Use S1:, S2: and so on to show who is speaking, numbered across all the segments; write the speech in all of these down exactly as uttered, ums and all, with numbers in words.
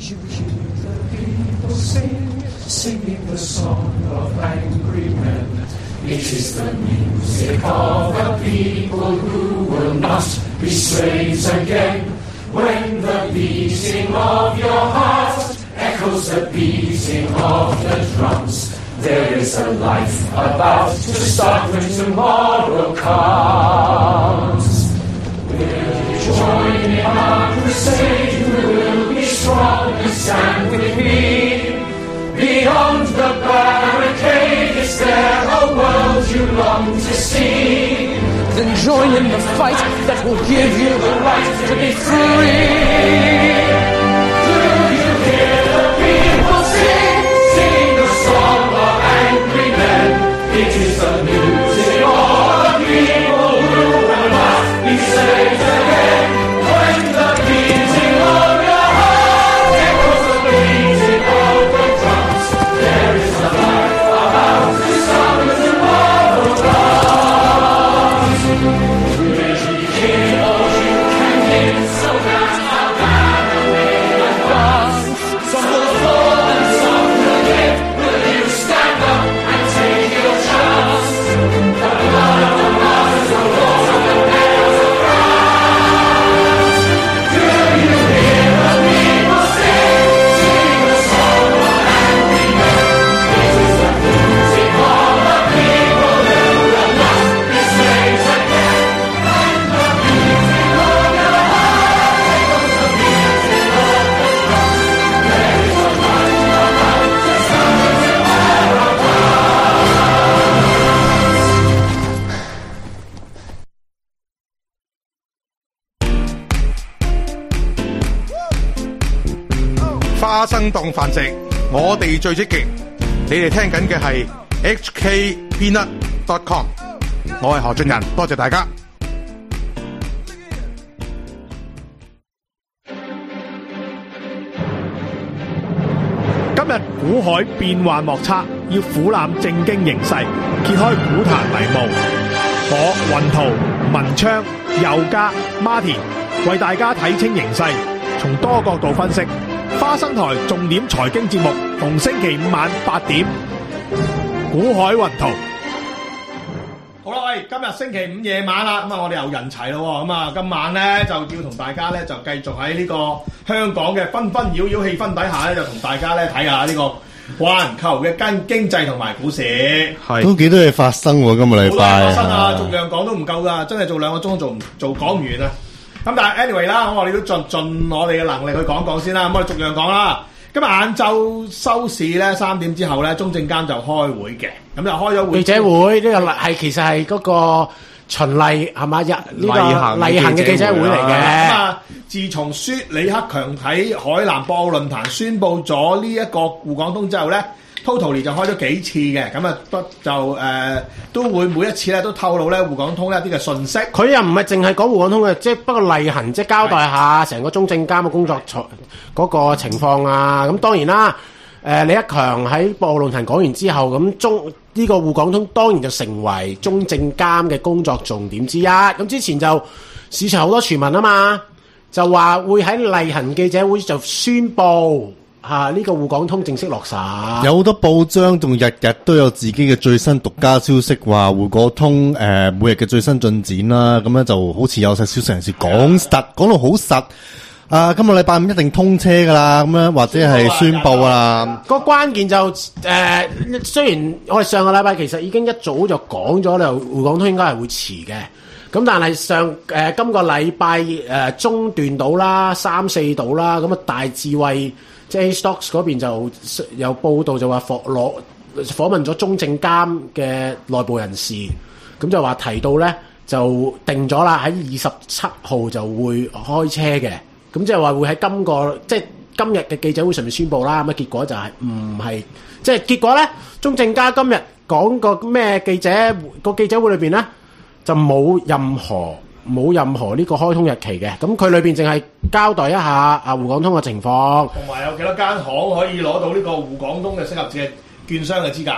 S1: you hear the people sing, singing the song of angry men? It is the music of a people who will not be slaves again. When the beating of your heart echoes the beating of the drums, there is a life about to start when tomorrow comes. We'll join in our crusade, we'll be strong and stand with me. Beyond the barricade, is there a world you long to see? Then join in the fight that will give you the right to be free. Do you hear the people sing, sing the song of angry men? It is the music of the people who will not be slaves again. When the beating of your heart echoes the beating of the drums, there is a life about to start when tomorrow comes. Will you hear all you can hear, so that our banner may advance? Some will fall and some will live. Will you stand up and take your chance? The blood of the martyrs will roll from the nails of France. Do you hear the people sing, sing the song of angry men? It is the music of the people who will not be slaves again. When the beating of your heart echoes the beating of the drums, there is a life about to start when tomorrow
S2: 花生檔繁殖，我哋最積極。你哋聽緊嘅係 H K Peanut dot com， 我係何俊仁，多謝大家。
S3: 今日股海變幻莫測，要俯瞰正經形勢，揭開股壇迷霧。我雲圖、文昌、佑嘉、Martin 為大家睇清形勢，從多角度分析。花生台重點財經節目，逢星期五晚八點，股海雲圖。好啦，喂，今日星期五夜晚啦，咁啊，我哋又人齊咯，咁啊，今晚咧就要同大家咧就繼續喺呢個香港嘅紛紛擾擾氣氛底下咧，就同大家咧睇下呢個環球嘅經經濟同埋股市。
S4: 係都幾多嘢發生喎，今個禮拜。
S3: 發生啊，逐樣講都唔夠噶，真係做兩個鐘做唔做講唔完啊！咁但係 anyway 啦，咁我哋都盡盡我哋嘅能力去講講先啦。咁我哋逐樣講啦。今日晏晝收市咧，三點之後咧，中證監就開會嘅，咁就開咗會。
S5: 記者會呢、呢個係其實係嗰個循例係嘛？日呢個例行嘅記者會嚟嘅。
S3: 咁啊，自從薛李克強喺海南博鰲論壇宣布咗呢一個滬港通之後咧。Totally 就開咗幾次嘅，咁啊不就誒、呃、都會每一次咧都透露咧滬港通一啲嘅信息。
S5: 佢又唔係淨係講滬港通嘅，即係不過例行即係交代下成個中證監嘅工作嗰個情況啊。咁當然啦，誒、呃、李克強喺博鰲論壇講完之後，咁中呢、呢個滬港通當然就成為中證監嘅工作重點之一。咁之前就市場好多傳聞啊嘛，就話會喺例行記者會就宣佈。嚇！呢、啊這個滬港通正式落實，
S4: 有好多報章仲日日都有自己嘅最新獨家消息，話滬港通誒、呃、每日嘅最新進展啦。咁咧就好似有晒消息人士講實，講到好實。啊，今個禮拜五一定通車㗎啦，咁樣或者係宣佈啊。
S5: 個關鍵就誒、呃，雖然我哋上個禮拜其實已經一早就講咗啦，滬港通應該係會遲嘅。咁但係上誒、呃、今個禮拜誒中段到啦，三四到啦，咁啊大智慧。即係 A-Stocks 嗰邊就有報道就話訪攞訪問咗中證監嘅內部人士，咁就話提到咧就定咗啦，喺二十七號就會開車嘅，咁即係話會喺今個即係今日嘅記者會上面宣佈啦。咁啊結果就係唔係即係結果咧，中證監今日講個咩記者個記者會裏邊咧就冇任何。冇任何呢個開通日期嘅，咁佢裏邊淨係交代一下啊滬港通嘅情況，
S3: 同埋有幾多間行可以攞到呢個滬港通嘅適合嘅券商嘅資格。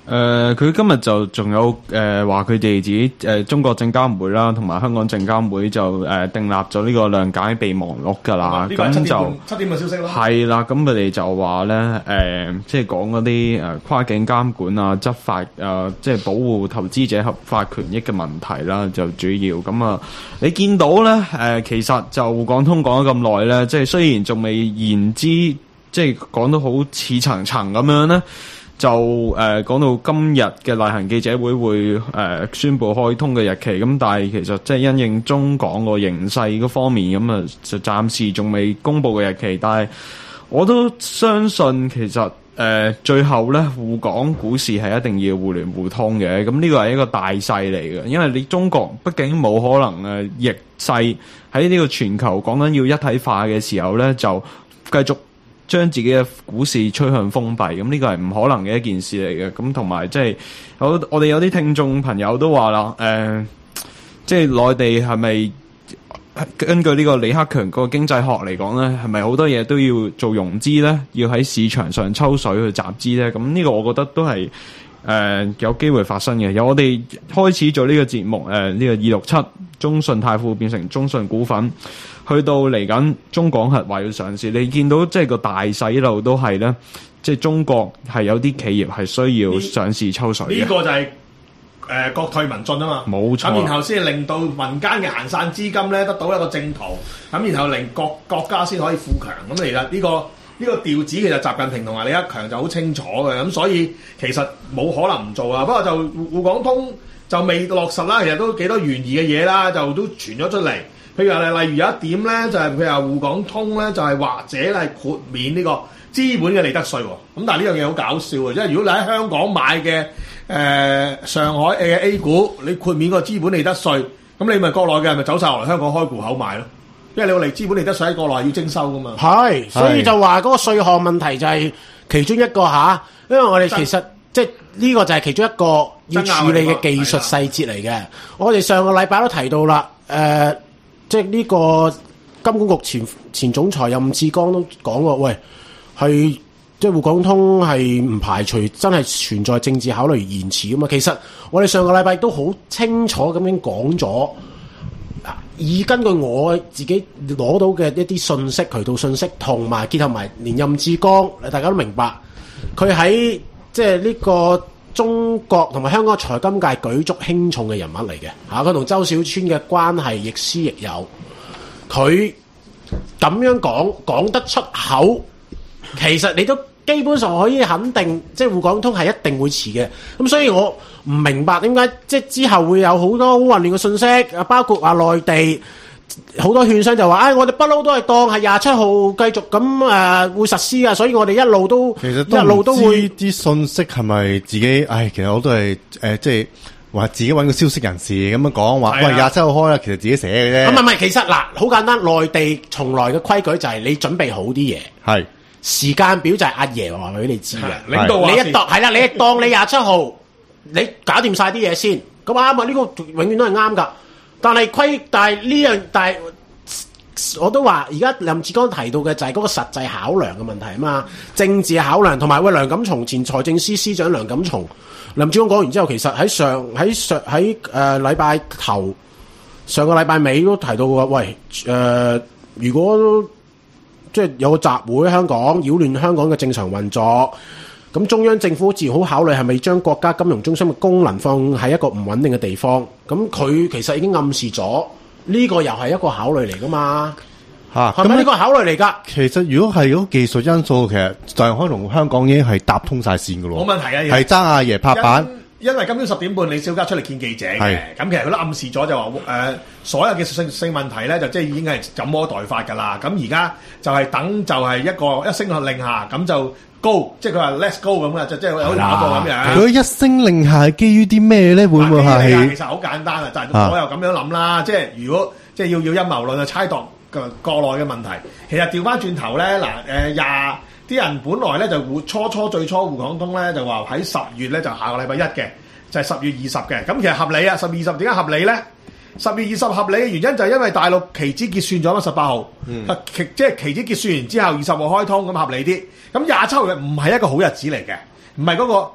S6: 誒，佢、呃、今日就仲有誒話佢哋自己誒、呃、中國證監會啦，同埋香港證監會就誒、呃、訂立咗呢個諒解備忘錄㗎啦。咁、嗯、就
S3: 七點嘅消息咯。
S6: 係啦，咁佢哋就話咧誒，即係講嗰啲誒跨境監管啊、執法啊，即係保護投資者合法權益嘅問題啦，就主要咁啊。你見到咧誒、呃，其實就滬港通講咗咁耐咧，即係雖然仲未言之，即係講到好似層層咁樣咧。就誒講、呃、到今日嘅例行記者會會誒、呃、宣布開通嘅日期，咁但係其實即係因應中港個形勢嗰方面，咁啊就暫時仲未公布嘅日期。但係我都相信其實誒、呃、最後咧，滬港股市係一定要互聯互通嘅。咁呢個係一個大勢嚟嘅，因為你中國畢竟冇可能誒逆勢喺呢個全球講緊要一體化嘅時候咧，就繼續將自己嘅股市趨向封閉，咁呢個係唔可能嘅一件事嚟嘅。咁同埋即係有我哋有啲聽眾朋友都話啦，誒、呃，即係內地係咪根據呢個李克強個經濟學嚟講咧，係咪好多嘢都要做融資咧？要喺市場上抽水去集資咧？咁呢個我覺得都係誒、呃、有機會發生嘅。由我哋開始做呢個節目，誒、呃、呢、這個二六七中信泰富變成中信股份。去到嚟緊中港核話要上市，你見到即係個大勢一路都係咧，即係中國係有啲企業係需要上市抽水嘅。
S3: 呢、這個就係、是、誒、呃、國退民進啊嘛，
S6: 冇錯。
S3: 咁然後先令到民間嘅閒散資金咧得到一個正途，咁然後令國國家先可以富強。咁其實呢、這個呢、這個調子其實習近平同埋李克強就好清楚嘅，咁所以其實冇可能唔做啊。不過就滬港通就未落實啦，其實都幾多懸疑嘅嘢啦，就都傳咗出嚟。譬如話，例如有一點咧，就係、是、譬如話滬港通咧，就係、是、或者係豁免呢個資本嘅利得稅喎。咁但係呢樣嘢好搞笑啊！即係如果你喺香港買嘅誒、呃、上海嘅 A 股，你豁免個資本利得稅，咁你咪國內嘅係咪走晒落嚟香港開戶口買咯？因為你個利資本利得稅喺國內要徵收噶嘛。係，
S5: 所以就話嗰個稅項問題就係其中一個嚇，因為我哋其實即係呢個就係其中一個要處理嘅技術細節嚟嘅。我哋上個禮拜都提到啦，誒、呃。即係呢個金管局前前總裁任志剛都講過，喂，係即係滬港通係唔排除真係存在政治考慮而延遲㗎嘛。其實我哋上個禮拜都好清楚咁樣講咗，以根據我自己攞到嘅一啲信息、渠道信息，同埋結合埋連任志剛，大家都明白佢喺即係呢個中國同埋香港財金界舉足輕重嘅人物嚟嘅嚇，佢同周小川嘅關係亦師亦友，佢咁樣講講得出口，其實你都基本上可以肯定，即係滬港通係一定會遲嘅。咁所以我唔明白點解即係之後會有好多好混亂嘅信息，啊包括話內地好多券商就話，唉、哎，我哋不嬲都係當係廿七號繼續咁誒、呃、會實施啊，所以我哋一路都
S4: 其實都
S3: 一路都會
S4: 啲信息係咪自己？唉，其實我都係誒、呃，即係話自己揾個消息人士咁樣講話，喂廿七號開啦，其實自己寫嘅啫。
S5: 唔係唔係，其實嗱，好簡單，內地從來嘅規矩就係你準備好啲嘢，係時間表就係阿爺話俾你知嘅，領導你一當係啦，你一當你廿七號你搞掂晒啲嘢先，咁啱啊！呢、這個永遠都係啱㗎。但係規，但係呢樣，但係我都話，而家任志剛提到嘅就係嗰個實際考量嘅問題啊嘛，政治考量同埋喂梁錦松前財政司司長梁錦松，任志剛講完之後，其實喺上喺上喺誒禮拜頭上個禮拜尾都提到嘅，喂誒、呃，如果即係有個集會香港擾亂香港嘅正常運作。咁中央政府自然好考慮係咪將國家金融中心嘅功能放喺一個唔穩定嘅地方？咁佢其實已經暗示咗呢、這個又係一個考慮嚟噶嘛？嚇，係咪呢個考慮嚟㗎？
S4: 其實如果係嗰技術因素，其實上海同香港已經係搭通晒線㗎咯。
S3: 冇問題啊，
S4: 係爭阿爺拍板。
S3: 因為今朝十點半李小加出嚟見記者嘅，咁其實佢都暗示咗就話誒、呃，所有嘅性性問題咧就即係已經係怎麼待發㗎啦。咁而家就係等就係一個一聲令下，咁就 go， 即係佢話 let's go 咁嘅，就即係好似打波咁樣。
S4: 佢一聲令下係基於啲咩咧？會唔會係？
S3: 其實好簡單啊，就係我又咁樣諗啦。即係如果即係要要陰謀論去猜度個國內嘅問題，其實調翻轉頭咧嗱誒廿。啲人本來咧就初初最初滬港通咧就話喺十月咧就下個禮拜一嘅，就係、是、十月二十嘅。咁其實合理啊，十月二十點解合理咧？十月二十合理嘅原因就係因為大陸期指結算咗嘛，十八號，嗯、即係期指結算完之後二十號開通咁合理啲。咁廿七號嘅唔係一個好日子嚟嘅，唔係嗰個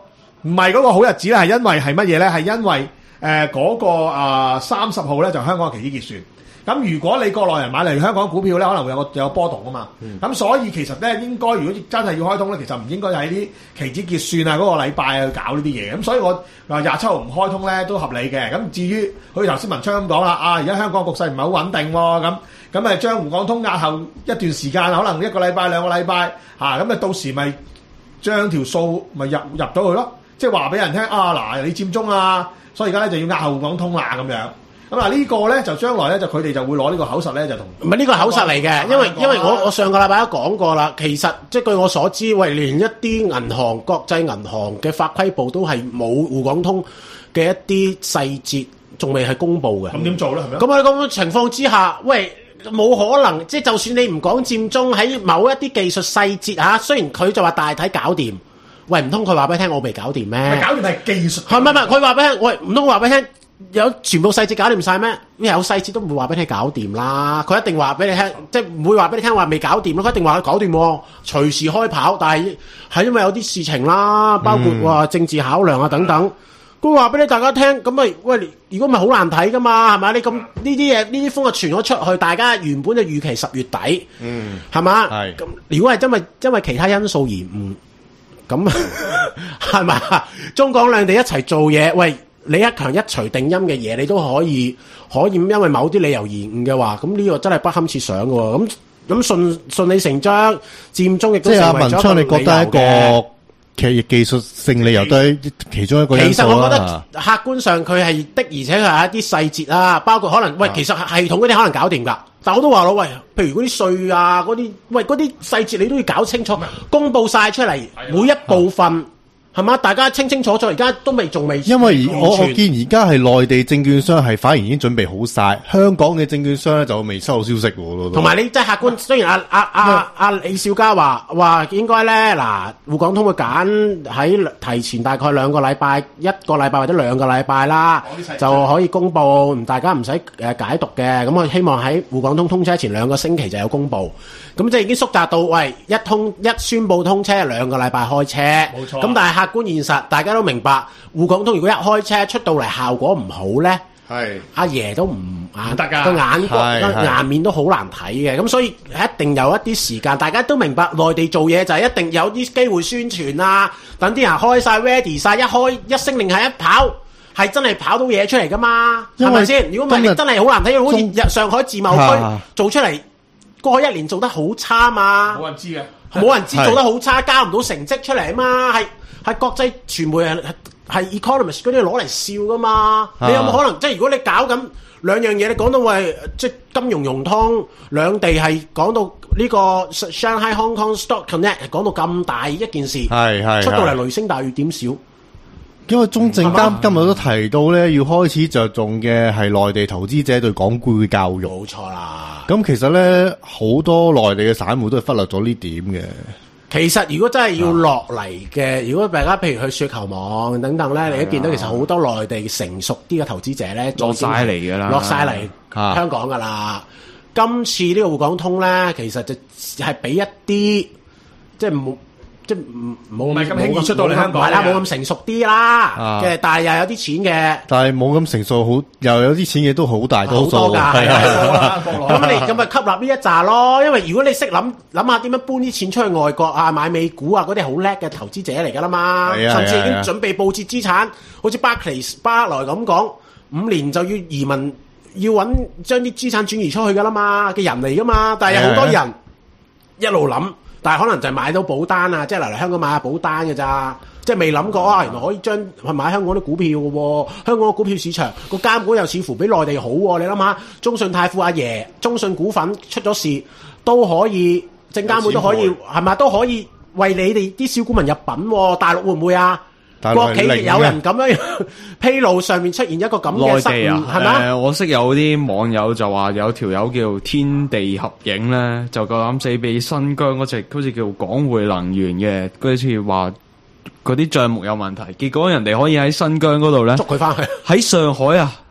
S3: 唔係嗰個好日子咧，係因為係乜嘢咧？係因為誒嗰、呃那個啊三十號咧就香港嘅期指結算。咁如果你國內人買嚟香港股票咧，可能會有個有個波動啊嘛。咁、嗯、所以其實咧，應該如果真係要開通咧，其實唔應該喺啲期指結算啊嗰、那個禮拜去搞呢啲嘢。咁所以我話廿七號唔開通咧都合理嘅。咁至於好似頭先文昌咁講啦，啊而家香港局勢唔係好穩定喎，咁咁誒將滬港通押後一段時間，可能一個禮拜兩個禮拜嚇，咁啊到時咪將條數咪入入到去咯。即係話俾人聽啊嗱，你佔中啊，所以而家咧就要押後滬港通啦咁樣。咁啊呢個咧就將來咧就佢哋就會攞呢個口實咧就同
S5: 唔係呢個口實嚟嘅，因為因為我我上個禮拜都講過啦，其實即係據我所知，喂，連一啲銀行國際銀行嘅法規部都係冇滬港通嘅一啲細節，仲未係公佈嘅。
S3: 咁點做咧？係咪？
S5: 咁喺咁嘅情況之下，喂，冇可能，即係就算你唔講佔中喺某一啲技術細節嚇，雖然佢就話大體搞掂，喂，唔通佢話俾你聽我未搞掂咩？
S3: 搞掂係技術，
S5: 係唔係唔係？佢話俾你聽，喂，唔通話俾你聽？有全部細節搞掂晒咩？有細節都唔會話俾你搞掂啦。佢一定話俾你聽，即係唔會話俾你聽話未搞掂咯。佢一定話佢搞掂，隨時開跑。但係係因為有啲事情啦，包括話政治考量啊等等。佢話俾你大家聽，咁咪喂，如果咪好難睇噶嘛，係咪？你咁呢啲嘢呢啲風啊傳咗出去，大家原本就預期十月底，嗯，係嘛？係咁，如果係因為因為其他因素而唔咁係咪？中港兩地一齊做嘢，喂。李克強一錘定音嘅嘢，你都可以可以因為某啲理由延誤嘅話，咁呢個真係不堪設想嘅喎。咁咁順順理成章，佔中亦都成為咗一個理由嘅。即係阿文昌，你覺得一個技技術性理由都係其中一個因素啦。其實我覺得客觀上佢係的，而且係一啲細節啦，包括可能喂，其實系統嗰啲可能搞掂㗎。但我都話咯，喂，譬如嗰啲稅啊，嗰啲喂嗰啲細節你都要搞清楚，公佈晒出嚟每一部分。係嘛？大家清清楚楚，而家都未仲未。因為我我見而家係內地證券商係反而已經準備好晒，香港嘅證券商咧就未收到消息喎。同埋你即係客觀，雖然阿阿阿阿李小加話話應該咧嗱，滬港通會揀喺提前大概兩個禮拜、一個禮拜或者兩個禮拜啦，就可以公佈，大家唔使誒解讀嘅。咁我希望喺滬港通通車前兩個星期就有公佈。咁即係已經縮窄到，喂，一通一宣佈通車兩個禮拜開車，冇錯。咁但係客觀現實，大家都明白，滬港通如果一開車出到嚟效果唔好咧，係阿爺都唔眼得㗎，個眼個顏面都好難睇嘅。咁所以一定有一啲時間，大家都明白內地做嘢就係一定有啲機會宣傳啊，等啲人開晒 ready 晒，一開一聲令下一跑，係真係跑到嘢出嚟㗎嘛？係咪先？如果唔係真係好難睇，好似日上海自貿區做出嚟。過去一年做得好差嘛，冇人知嘅，冇人知做得好差，交唔到成績出嚟啊嘛，係係國際傳媒係係 economist 嗰啲攞嚟笑噶嘛，你有冇可能即係如果你搞緊兩樣嘢，你講到話即係金融融通兩地係講到呢個 Shanghai Hong Kong Stock Connect 講到咁大一件事，係係出到嚟雷聲大雨點小。因為中證監今日都提到咧，要開始着重嘅係內地投資者對港股嘅教育。冇錯啦。咁其實咧，好多內地嘅散戶都係忽略咗呢點嘅。其實如果真係要落嚟嘅，啊、如果大家譬如去雪球網等等咧，你都見到其實好多內地成熟啲嘅投資者咧，落晒嚟噶啦，落晒嚟香港噶啦。啊、今次呢個滬港通咧，其實就係俾一啲即係冇。即係唔冇咁輕易出到嚟香港，係啦，冇咁成熟啲啦嘅，但係又有啲錢嘅，但係冇咁成熟，好又有啲錢嘅都好大多數，好多㗎，係啊，咁你咁咪吸納呢一紮咯？因為如果你識諗諗下點樣搬啲錢出去外國啊，買美股啊嗰啲好叻嘅投資者嚟㗎啦嘛，甚至已經準備佈置資產，好似巴克利巴萊咁講，五年就要移民，要揾將啲資產轉移出去㗎啦嘛嘅人嚟㗎嘛，但係有好多人一路諗。但係可能就係買到保單啊，即係嚟嚟香港買下保單嘅咋，即係未諗過啊，原來可以將去買香港啲股票嘅喎，香港嘅股票市場個監管又似乎比內地好喎，你諗下，中信泰富阿爺，中信股份出咗事都可以，證監會都可以係咪都可以為你哋啲小股民入品喎，大陸會唔會啊？國企亦有人咁樣披露上面出現一個咁嘅失誤，係咪啊？誒，我識有啲網友就話有條友叫天地合影咧，就夠膽死俾新疆嗰隻好似叫港匯能源嘅，嗰次話嗰啲帳目有問題，結果人哋可以喺新疆嗰度咧捉佢翻去，喺上海啊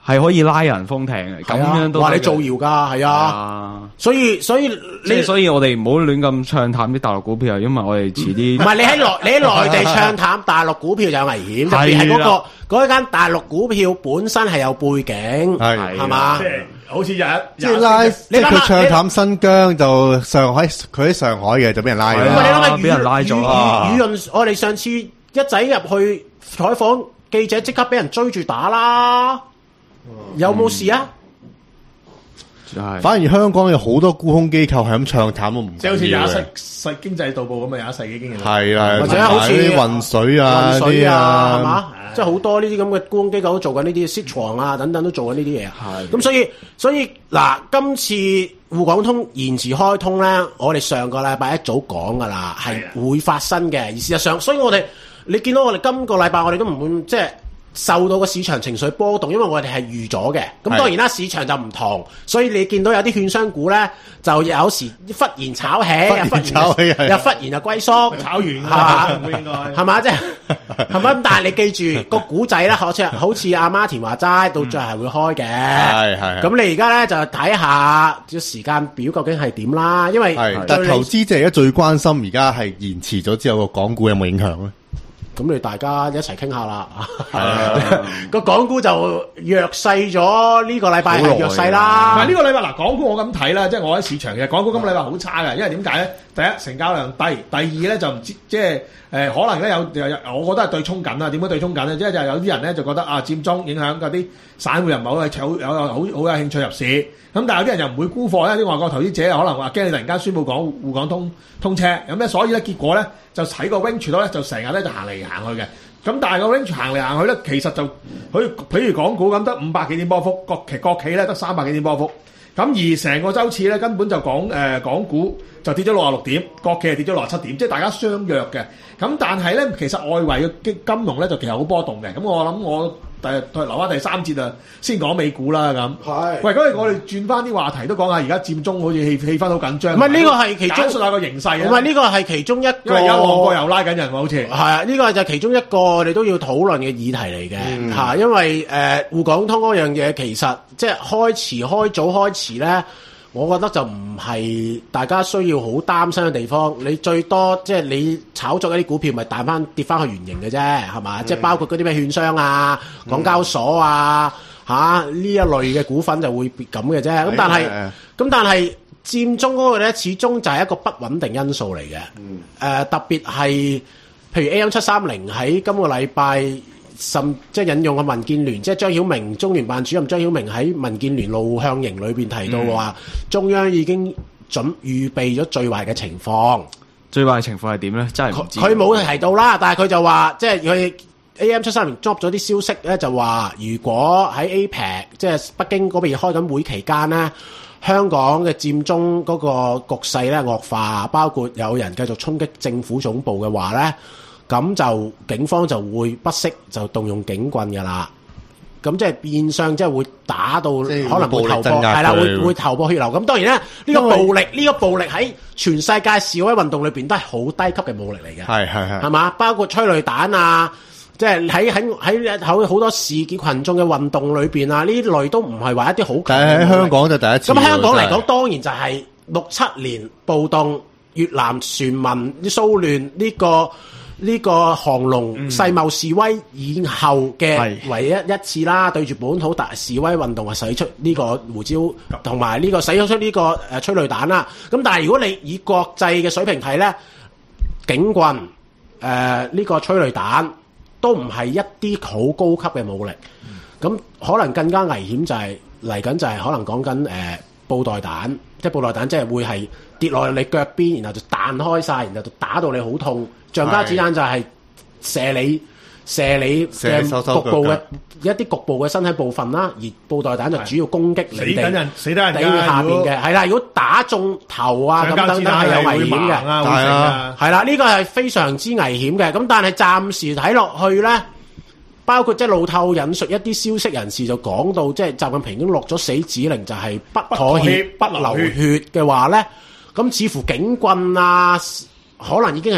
S6: 係可以拉人封艇嘅，咁樣都
S5: 話你造謠㗎，係啊，所以所以
S6: 即係所以我哋唔好亂咁唱淡啲大陸股票，因為我哋遲啲
S5: 唔係你喺內你喺內地唱淡大陸股票就有危險，特別係嗰個嗰間大陸股票本身係有背景，
S4: 係
S5: 係嘛？
S3: 即係好似有一
S4: 即係拉，即係佢唱淡新疆就上海，佢喺上海嘅就俾人拉咗。
S5: 你諗下，
S6: 俾人拉咗啦。
S5: 輿論，我哋上次一仔入去採訪記者，即刻俾人追住打啦。有冇事啊？
S4: 反而香港有好多沽空機構係咁唱淡都唔，
S3: 即係好似廿一世世經濟導報咁啊，廿一世紀經濟
S4: 係啦，
S5: 或者好似
S4: 啲運水啊、
S5: 運水啊，係
S4: 嘛？
S5: 嘛？即係好多呢啲咁嘅沽空機構都做緊呢啲 Citron 啊等等都做緊呢啲嘢。係咁，所以所以嗱，今次滬港通延遲開通咧，我哋上個禮拜一早講㗎啦，係會發生嘅。而事實上，所以我哋你見到我哋今個禮拜我哋都唔會即係受到個市場情緒波動，因為我哋係預咗嘅。咁當然啦，市場就唔同，所以你見到有啲券商股咧，就有時忽然炒起，
S4: 忽然炒起
S5: 又忽然就龜縮，
S3: 炒完係
S5: 嘛？
S3: 應該
S5: 係嘛？即係係咪？但係你記住個股仔咧，好似好似阿媽田話齋，到最後係會開嘅。
S4: 係係。
S5: 咁你而家咧就睇下個時間表究竟係點啦，因為
S4: 係。但係投資者而家最關心而家係延遲咗之後個港股有冇影響咧？
S5: 咁你大家一齊傾下啦，個港股就弱勢咗，呢個禮拜係弱勢啦。
S3: 唔係呢個禮拜嗱，港股我咁睇啦，即係我喺市場嘅港股今個禮拜好差嘅，因為點解咧？第一成交量低，第二咧就唔知即係誒、呃、可能咧有有，我覺得係對沖緊啦。點解對沖緊咧？即係就係有啲人咧就覺得啊佔中影響嗰啲散戶人唔係好有有好好有興趣入市，咁但係有啲人又唔會沽貨，因為啲外國投資者可能話驚你突然間宣布講滬港通通車，咁咧所以咧結果咧就喺個 range 度咧就成日咧就行嚟行去嘅。咁但係個 range 行嚟行去咧，其實就佢譬如港股咁得五百幾點波幅，國企國企咧得三百幾點波幅。咁而成個週次咧根本就講誒、呃、港股就跌咗六十六點，國企係跌咗六十七點，即係大家相若嘅。咁但係咧，其實外圍嘅金融咧就其實好波動嘅。咁我諗我第留翻第三節啊，先講美股啦咁。係。喂，咁我哋轉翻啲話題都講下，而家佔中好似氣氣氛好緊張。
S5: 唔係呢個係其中
S3: 簡述下個形勢啊。
S5: 唔係呢個係其中一個。
S3: 因為而家旺角又拉緊人喎，好似。
S5: 係啊，呢個就係其中一個我哋都要討論嘅議題嚟嘅嚇，因為誒滬港通嗰樣嘢其實即係開遲開早開遲咧。我覺得就唔係大家需要好擔心嘅地方，你最多即係你炒作一啲股票，咪彈翻跌翻去原形嘅啫，係嘛？嗯、即係包括嗰啲咩券商啊、港交所啊嚇呢、嗯啊、一類嘅股份就會咁嘅啫。咁、嗯、但係咁、嗯、但係佔中嗰個咧，始終就係一個不穩定因素嚟嘅。誒、嗯呃、特別係譬如 A M 七三零喺今個禮拜。甚即係引用個民建聯，即係張曉明中聯辦主任張曉明喺民建聯路向營裏邊提到話，嗯、中央已經準預備咗最壞嘅情況。
S6: 最壞嘅情況係點咧？真係唔知。
S5: 佢冇提到啦，但係佢就話，即係佢 A M 七三零 drop 咗啲消息咧，就話如果喺 A P E C 即係北京嗰邊開緊會期間咧，香港嘅佔中嗰個局勢咧惡化，包括有人繼續衝擊政府總部嘅話咧。咁就警方就會不惜就動用警棍㗎啦，咁即係變相即係會打到可能會頭破係啦，會會頭破血流。咁當然咧，呢、呢個暴力呢個暴力喺全世界示威運動裏邊都係好低級嘅武力嚟嘅，係係係，係嘛？包括催淚彈啊，即係喺喺喺好好多市集群眾嘅運動裏邊啊，呢類都唔係話一啲好強。但係喺香港就第一次。咁香港嚟講，當然就係六七年暴動、越南船民啲騷亂呢個。呢個航龍世貿示威以後嘅唯一一次啦，對住本土大示威運動係使出呢個胡椒同埋呢個使出呢個誒催淚彈啦。咁但係如果你以國際嘅水平睇咧，警棍誒呢、呃呢個催淚彈都唔係一啲好高級嘅武力。咁、嗯、可能更加危險就係嚟緊就係可能講緊誒布袋彈，即係布袋彈即係會係跌落你腳邊，然後就彈開晒，然後就打到你好痛。橡膠子彈就係射你射你嘅局部嘅一啲局部嘅身體部分啦，而布袋彈就主要攻擊你哋，死緊人，死得人哋下邊嘅，係啦。如果打中頭啊咁等等係有危險嘅，係啊，係啦，呢個係非常之危險嘅。咁但係暫時睇落去咧，包括即係路透引述一啲消息人士就講到，即係習近平已經落咗死指令，就係不妥協、不流血嘅話咧，咁似乎警棍啊。可能已經係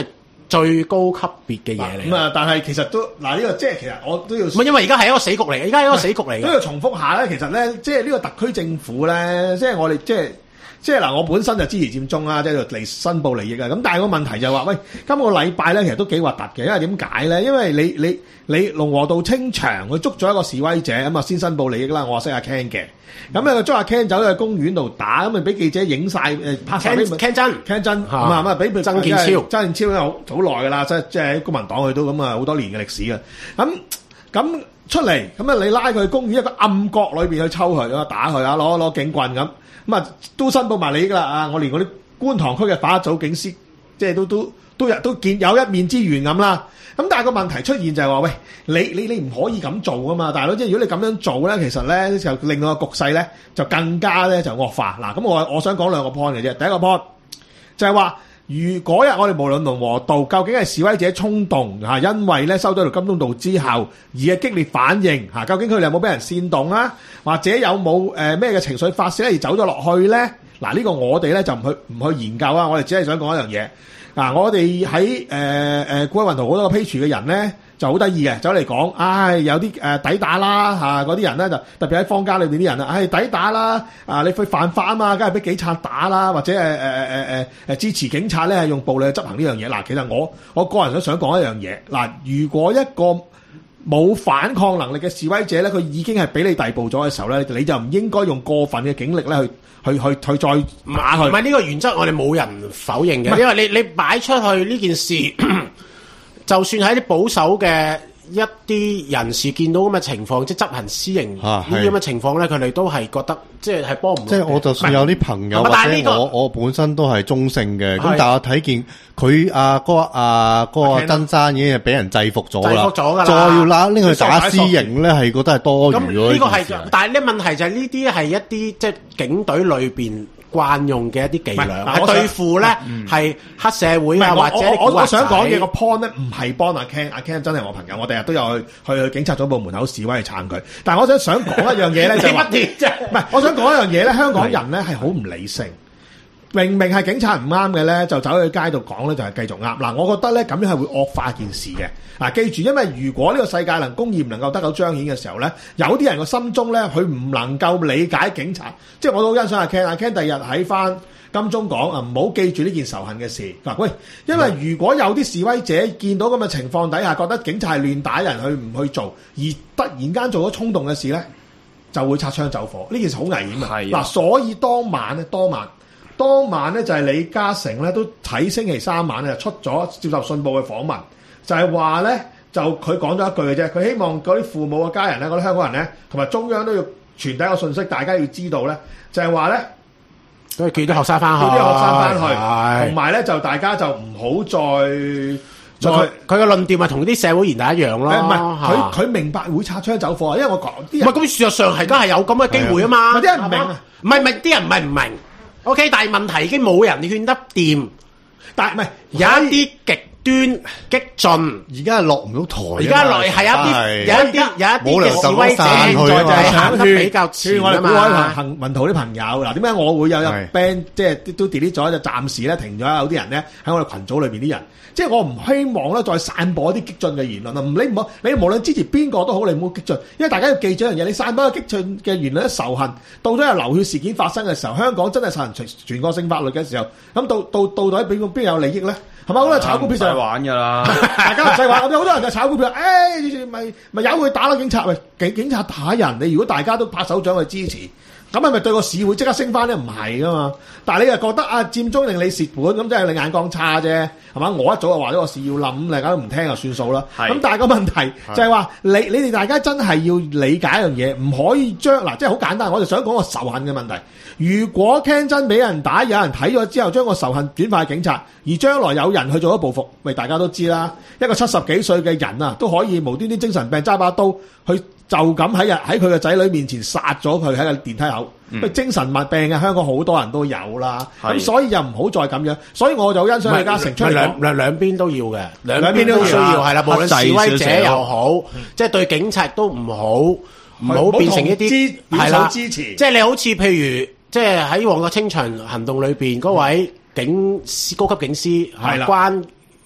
S5: 最高級別嘅嘢嚟。
S3: 咁啊，但係其實都嗱呢個即係其實我都要。
S5: 唔係因為而家係一個死局嚟，而家係一個死局嚟嘅。
S3: 都要重複下咧，其實咧，即係呢個特區政府咧，即係我哋即係。即係嗱，我本身就支持佔中啦，即係嚟申報利益啊。咁但係個問題就係話，喂，今個禮拜咧其實都幾核突嘅，因為點解咧？因為你你你龍和道清場，佢捉咗一個示威者咁啊，先申報利益啦。我識阿 Ken 嘅，咁咧佢捉阿 Ken 走去公園度打，咁咪俾記者影晒誒拍晒啲
S5: Ken 真
S3: Ken 真咁啊，咁啊俾佢
S5: 曾健超，
S3: 曾健超咧好好耐㗎啦，即係即係喺公民黨去到咁啊好多年嘅歷史嘅。咁咁出嚟咁啊，你拉佢去公園一個暗角裏邊去抽佢啊，打佢啊，攞攞警棍咁。咁啊，都申報埋你㗎啦！啊，我連嗰啲觀塘區嘅法組警司，即係都都都有都見有一面之緣咁啦。咁但係個問題出現就係話，喂，你你你唔可以咁做㗎嘛，大佬！即係如果你咁樣做咧，其實咧就令到個局勢咧就更加咧就惡化。嗱，咁我我想講兩個 point 嘅啫。第一個 point 就係話，如果日我哋無論龍和道究竟係示威者衝動嚇，因為咧收到條金鐘道之後而嘅激烈反應嚇，究竟佢哋有冇俾人煽動啊？或者有冇誒咩嘅情緒發泄而走咗落去咧？嗱，呢個我哋咧就唔去唔去研究啊！我哋只係想講一樣嘢。嗱，我哋喺誒誒古海雲圖好多個 page 嘅人咧就好得意嘅，走嚟講，唉，有啲誒抵打啦嚇，嗰啲人咧就特別喺坊間裏邊啲人啊，唉抵打啦！啊，你去犯法啊嘛，梗係俾警察打啦，或者誒誒誒誒誒支持警察咧係用暴力去執行呢樣嘢。嗱，其實我我個人都想講一樣嘢。嗱，如果一個冇反抗能力嘅示威者咧，佢已經係俾你逮捕咗嘅時候咧，你就唔應該用過分嘅警力咧去去去去再打佢。
S5: 唔係呢個原則，我哋冇人否認嘅，因為你你擺出去呢件事，就算喺啲保守嘅一啲人士見到咁嘅情況，即係執行私刑呢啲咁嘅情況咧，佢哋都係覺得即係係幫唔到。
S4: 即係我就算有啲朋友或者我我本身都係中性嘅，咁但係我睇見佢阿哥阿嗰個曾生已經係俾人制服咗啦，
S5: 制服咗㗎啦，
S4: 再要拉拎佢打私刑咧，係覺得係多餘咯。
S5: 呢個係，但係呢問題就係呢啲係一啲即係警隊裏邊慣用嘅一啲伎倆，係對付咧係黑社會啊，或者
S3: 我我想講嘅個 point 咧，唔係幫阿 Ken，阿 Ken 真係我朋友，我第日都有去去去警察總部門口示威去撐佢。但係我想想講一樣嘢咧，就係乜嘢啫？唔係，我想講一樣嘢咧，香港人咧係好唔理性。明明係警察唔啱嘅咧，就走去街度講咧，就係繼續啱。嗱，我覺得咧咁樣係會惡化件事嘅。嗱，記住，因為如果呢個世界能公義唔能夠得到彰顯嘅時候咧，有啲人個心中咧，佢唔能夠理解警察。即係我都好欣賞阿 Ken，阿 Ken 第日喺翻金鐘講啊，唔好記住呢件仇恨嘅事。嗱，喂，因為如果有啲示威者見到咁嘅情況底下，覺得警察係亂打人，佢唔去做，而突然間做咗衝動嘅事咧，就會擦槍走火。呢件事好危險啊！嗱，所以當晚咧，當晚。當晚咧就係李嘉誠咧都喺星期三晚咧出咗接受信報嘅訪問，就係話咧就佢講咗一句嘅啫，佢希望嗰啲父母嘅家人咧，嗰啲香港人咧，同埋中央都要傳遞一個信息，大家要知道咧，就係話咧，
S5: 都係叫啲學生翻去，
S3: 叫啲學生翻去，同埋咧就大家就唔好再再
S5: 佢佢嘅論調咪同啲社會賢達一樣咯，
S3: 唔係佢佢明白會擦槍走火，因為我講啲人
S5: 唔係咁事實上係而家係有咁嘅機會啊嘛，
S3: 啲人唔明啊，
S5: 唔係唔係啲人唔係唔明。O、okay, K， 但係問題已經冇人勸得掂，
S3: 但係唔係
S5: 有一啲極端激進，
S4: 而家係落唔到台。
S5: 而家落係有一啲有一啲有一啲嘅示威者，現在就係行得比較前啊嘛。
S3: 我哋行文圖啲朋友嗱，點解我會有一 band 即係都 delete 咗，就暫時咧停咗有啲人咧喺我哋群組裏邊啲人，即係我唔希望咧再散播一啲激進嘅言論啊！唔你唔好，你無論支持邊個都好，你唔好激進，因為大家要記住一樣嘢，你散播一個激進嘅言論、仇恨，到咗有流血事件發生嘅時候，香港真係實行全全國性法律嘅時候，咁到到到底邊邊有利益咧？係咪好多人炒股票就係
S6: 玩㗎啦？
S3: 大家唔使玩，有好多人就炒股票，誒咪咪有佢打啦警察，喂警警察打人，你如果大家都拍手掌去支持，咁係咪對個市會即刻升翻咧？唔係噶嘛，但係你又覺得啊佔中令你蝕本，咁即係你眼光差啫，係嘛？我一早就話呢個市要冧，大家都唔聽就算數啦。咁但係個問題就係話，你你哋大家真係要理解一樣嘢，唔可以將嗱，即係好簡單，我就想講個仇恨嘅問題。如果 Ken 真俾人打，有人睇咗之後，將個仇恨轉化警察，而將來有人去做咗報復，喂，大家都知啦，一個七十幾歲嘅人啊，都可以無端端精神病揸把刀去就咁喺日喺佢個仔女面前殺咗佢喺個電梯口。嗯、精神病嘅香港好多人都有啦，咁所以又唔好再咁樣。所以我就好欣賞李嘉誠出嚟講，
S5: 兩兩兩邊都要嘅，兩邊都需要係啦。無論示威者又好，嗯、即係對警察都唔好，唔好變成一啲係啦支持。即係你好似譬如，即係喺旺角清場行動裏邊嗰位警司、高級警司係關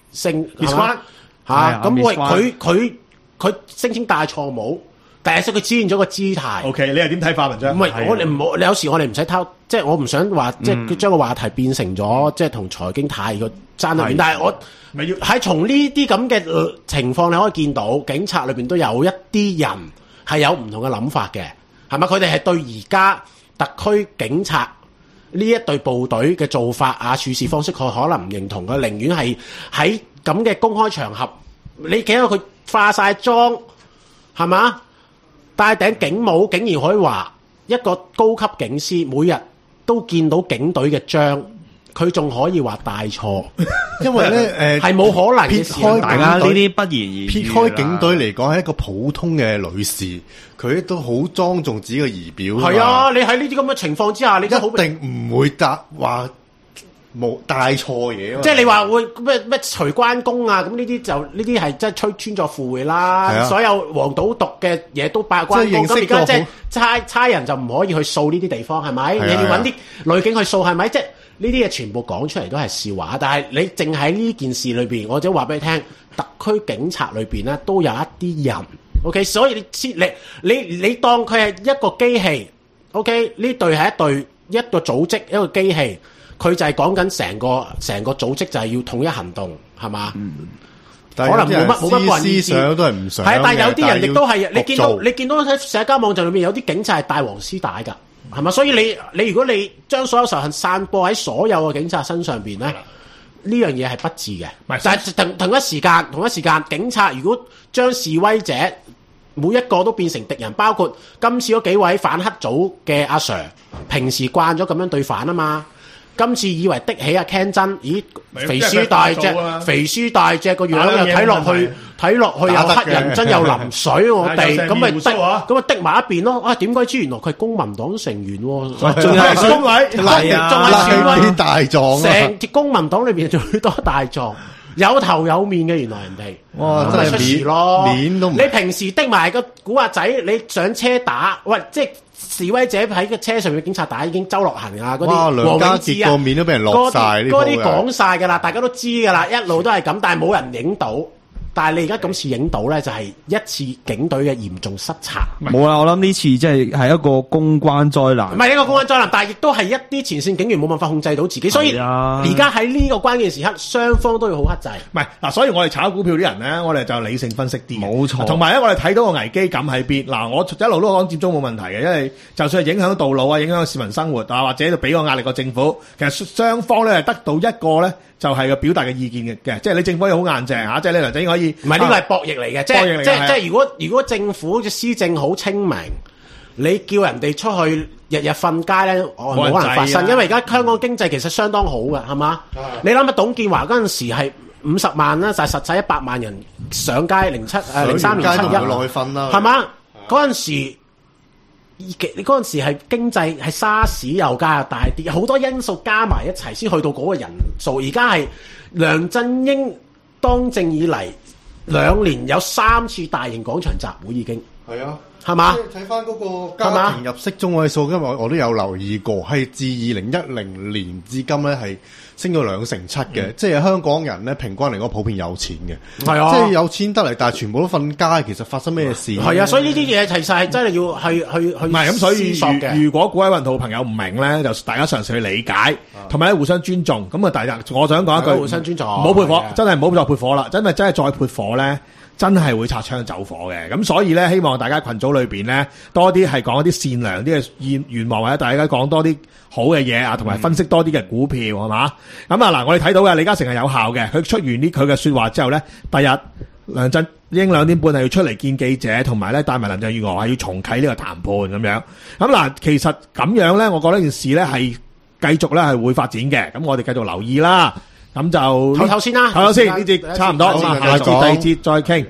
S5: 姓
S3: Miss
S5: 係嘛
S3: Wan
S5: 嚇，咁
S6: Miss
S5: 喂
S6: Wan
S5: 佢佢佢聲稱戴錯帽，但係所以佢展現咗個姿態。
S3: O K， 你係點睇法文章？
S5: 唔係我哋唔好，有時我哋唔使偷，即係我唔想話，即係佢將個話題變成咗，即係同財經太過爭得遠。但係我
S3: 咪要
S5: 喺從呢啲咁嘅情況，你可以見到警察裏邊都有一啲人係有唔同嘅諗法嘅，係咪？佢哋係對而家特區警察呢一隊部隊嘅做法啊、處事方式，佢可能唔認同，佢寧願係喺咁嘅公開場合，你見到佢化晒妝，係嘛？戴頂警帽，竟然可以話一個高級警司每日都見到警隊嘅章，佢仲可以話戴錯，
S4: 因為咧誒
S5: 係冇可能嘅事。
S4: 撇開
S6: 大家呢啲不言而喻
S4: 撇開警隊嚟講，係一個普通嘅女士，佢都好莊重自己嘅儀表。
S5: 係啊，你喺呢啲咁嘅情況之下，你都好
S4: 一定唔會答話冇帶錯嘢啊嘛。
S5: 即係你話會咩咩除關公啊，咁呢啲就呢啲係即係吹穿鑿附會啦。
S4: 係啊
S5: 所有黃賭毒嘅嘢都拜關公。咁而
S4: 即係認識過
S5: 家即係差差人就唔可以去掃呢啲地方，係咪？
S4: 係啊
S5: 你要揾啲女警去掃，係咪？即係呢啲嘢全部講出嚟都係笑話。但係你淨喺呢件事裏邊，我就話俾你聽，特區警察裏邊咧都有一啲人。OK， 所以你知你你你當佢係一個機器。OK， 呢隊係一隊一個組織一個機器。佢就係講緊成個成個組織就係要統一行動，係嘛？
S4: 嗯、
S5: 可能冇乜冇乜個人意
S4: 思想都係唔想。
S5: 係啊，但係有啲人亦都係，你見到
S4: 做
S5: 你見到喺社交網站裏面有啲警察係戴黃絲帶㗎，係嘛？所以你你如果你將所有仇恨散播喺所有嘅警察身上邊咧，呢樣嘢係不智嘅。但係同同一時間同一時間，警察如果將示威者每一個都變成敵人，包括今次嗰幾位反黑組嘅阿 Sir， 平時慣咗咁樣對反啊嘛。今次以為的起阿 Ken 真，咦肥書大隻，肥書大隻個樣又睇落去，睇落去又黑人憎又淋水，我哋咁咪的咁啊的埋一邊咯。啊點解知原來佢係公民黨成員喎？
S4: 仲
S5: 係公委，仲係選委
S4: 大狀，
S5: 成隻公民黨裏邊最多大狀，有頭有面嘅原來人哋，
S4: 哇真係
S5: 出事咯，
S4: 面都唔。
S5: 你平時的埋個古惑仔，你上車打，喂即係。示威者喺個車上面，警察打已經周樂行啊，嗰啲黃永志啊，
S4: 個面都俾人落晒，
S5: 嗰啲講晒㗎啦，大家都知㗎啦，一路都係咁，但係冇人影到。但係你而家今次影到咧，就係一次警隊嘅嚴重失策。
S6: 冇啦，我諗呢次即係係一個公關災難。
S5: 唔係一個公關災難，但係亦都係一啲前線警員冇辦法控制到自己，所以而家喺呢個關鍵時刻，雙方都要好克制。
S3: 唔係嗱，所以我哋炒股票啲人咧，我哋就理性分析啲。
S6: 冇錯。同
S3: 埋咧，我哋睇到個危機感喺邊。嗱，我一路都講佔中冇問題嘅，因為就算係影響道路啊、影響市民生活啊，或者俾個壓力個政府，其實雙方咧係得到一個咧。就係個表達嘅意見嘅，嘅，即係你政府又好硬淨嚇，即係你梁振英可以。
S5: 唔係呢個係博弈嚟嘅，即係即係即係如果如果政府嘅施政好清明，你叫人哋出去日日瞓街咧，我冇可能發生，因為而家香港經濟其實相當好嘅，係嘛？你諗下董建華嗰陣時係五十萬啦，就係實際一百萬人上街，零七誒零三年七一
S4: 落去瞓啦，
S5: 係嘛？嗰陣時。你嗰陣時係經濟係沙士又加又大啲，好多因素加埋一齊先去到嗰個人數。而家係梁振英當政以嚟兩年有三次大型廣場集會已經
S4: 係啊，
S5: 係嘛？
S4: 睇翻嗰個家庭入息中位數，因為我都有留意過，係自二零一零年至今咧係升咗兩成七嘅，嗯、即係香港人咧平均嚟講普遍有錢嘅，係啊，即係有錢得嚟，但係全部都瞓街，其實發生咩事？
S5: 係啊，所以呢啲嘢其實係真係要去去去。
S3: 唔係咁，所以如果各位運動朋友唔明咧，就大家嘗試去理解，同埋咧互相尊重。咁啊，大家我想講一句，
S5: 互相尊重，
S3: 唔好潑火，真係唔好再潑火啦！真係真係再潑火咧。真係會擦槍走火嘅，咁所以咧，希望大家群組裏邊咧多啲係講一啲善良啲嘅願願望，或者大家講多啲好嘅嘢啊，同埋分析多啲嘅股票係嘛？咁啊嗱，我哋睇到嘅李嘉誠係有效嘅，佢出完呢佢嘅說話之後咧，第日梁振英兩點半係要出嚟見記者，同埋咧帶埋林鄭月娥係要重啟呢個談判咁樣。咁嗱，其實咁樣咧，我覺得件事咧係繼續咧係會發展嘅，咁我哋繼續留意啦。咁就
S5: 唞唞先啦，
S3: 唞唞先，呢節差唔多，下節第二節再傾。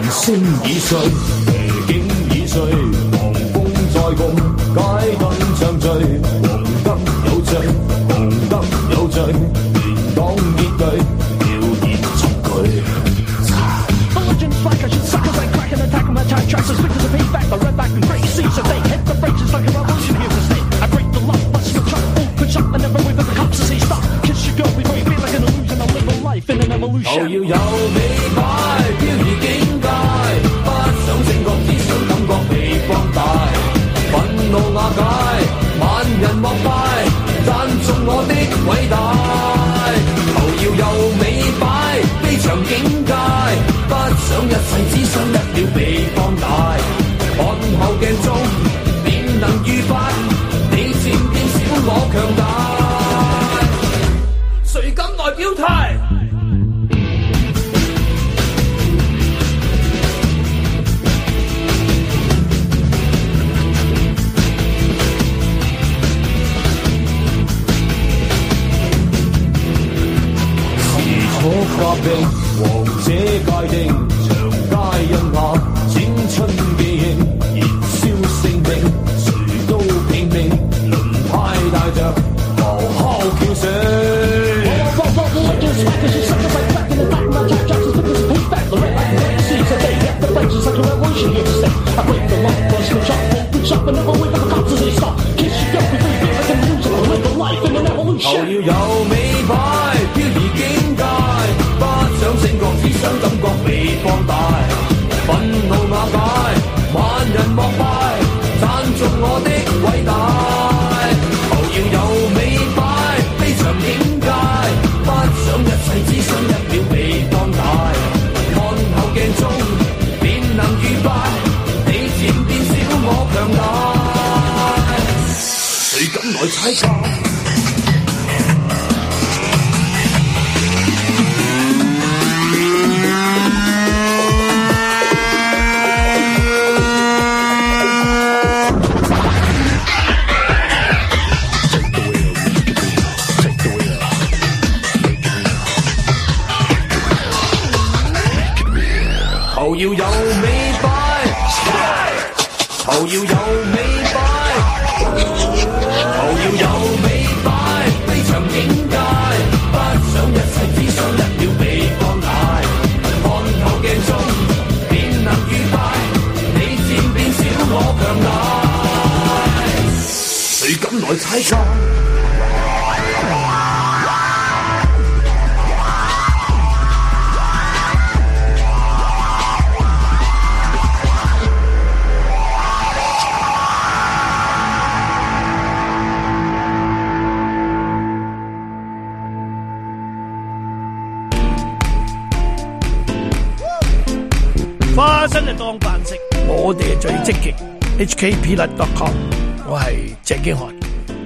S1: 人聲已碎，夜景已碎，狂風再共，街燈唱醉，黃燈有罪，紅燈有罪，亂黨結隊，表演重舉。
S7: Legends like I should suck as I crack and attack on my time tracks as quick as a payback. I ran back and crazy, so they hit the brakes like a revolution here to stay. I break the lock, bust your truck, open shop, and never wait for the cops to say stop. Kiss your girl before you feel like an illusion. I live a life in an evolution.
S1: 就要有美擺，飄移境界，不想升角，只想感覺被放大。憤怒瓦解，萬人膜拜，讚頌我的偉大。頭要有美擺，飛翔境界。不想一世，只想一秒被放大。看後鏡中，便能愉快。你漸變小，我強大。誰敢來表態？時速革命，王者界定，長街印下青春記憶，燃燒性命，誰都拼命，輪派帶着咆哮叫聲。頭要有美擺，飄移境界，不想升角，只想感覺被放大。憤怒瓦解，萬人膜拜，讚頌我的偉大。頭要有美擺，飛翔境界，不想一世，只想一秒被放大。看後鏡中，便能愉快，你漸變小，我強大。誰敢來踩界？頭要有美擺，頭要有美擺，頭要有美擺，飛翔境界，不想一世，只想一秒被放大。看後鏡中，便能愉快，你漸變小，我強大。誰敢來踩界？
S7: 花生就當飯食，我哋係最積極。H K Peanut dot com， 我係鄭經翰。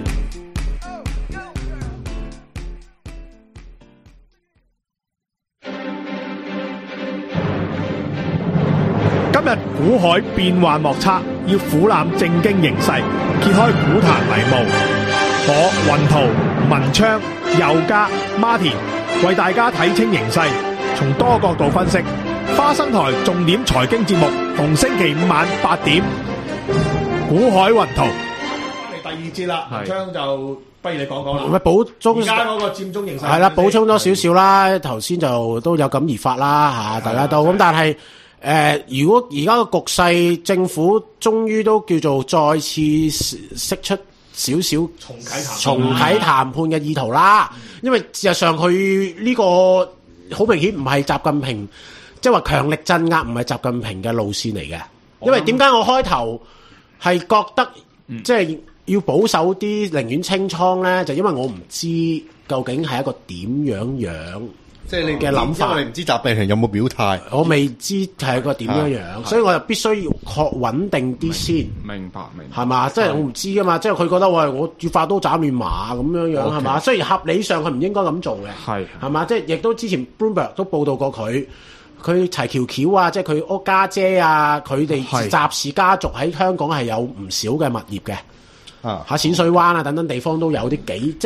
S3: 今日股海變幻莫測，要俯瞰正經形勢，揭開股壇迷霧。我雲圖、文昌、佑嘉、Martin 為大家睇清形勢，從多角度分析。花生台重點財經節目，逢星期五晚八點，股海雲圖。
S2: 翻嚟第二節啦，文昌就不如你講講啦。
S5: 咪補充
S2: 而家嗰個佔中形勢
S5: 係啦，補充多少少啦。頭先就都有感而發啦嚇，大家都咁，但係誒、呃，如果而家個局勢，政府終於都叫做再次釋出少少
S2: 重啟談
S5: 重啟談判嘅意圖啦。嗯、因為事實上佢呢個好明顯唔係習近平。即係話強力鎮壓唔係習近平嘅路線嚟嘅，因為點解我開頭係覺得、嗯、即係要保守啲，寧願清倉咧，就因為我唔知究竟係一個點樣樣，即係你嘅諗法。
S4: 因為你唔知習近平有冇表態，
S5: 我未知係一個點樣樣，所以我就必須要確穩定啲先。
S6: 明白，明白，
S5: 係嘛？即係我唔知噶嘛，即係佢覺得喂，我要化刀斬亂麻咁樣樣係嘛？雖然合理上佢唔應該咁做嘅，係係嘛？即係亦都之前 Bloomberg 都報道過佢。佢齊橋橋啊，即係佢屋家姐啊，佢哋習氏家族喺香港係有唔少嘅物業嘅，啊，喺淺水灣啊等等地方都有啲幾，即係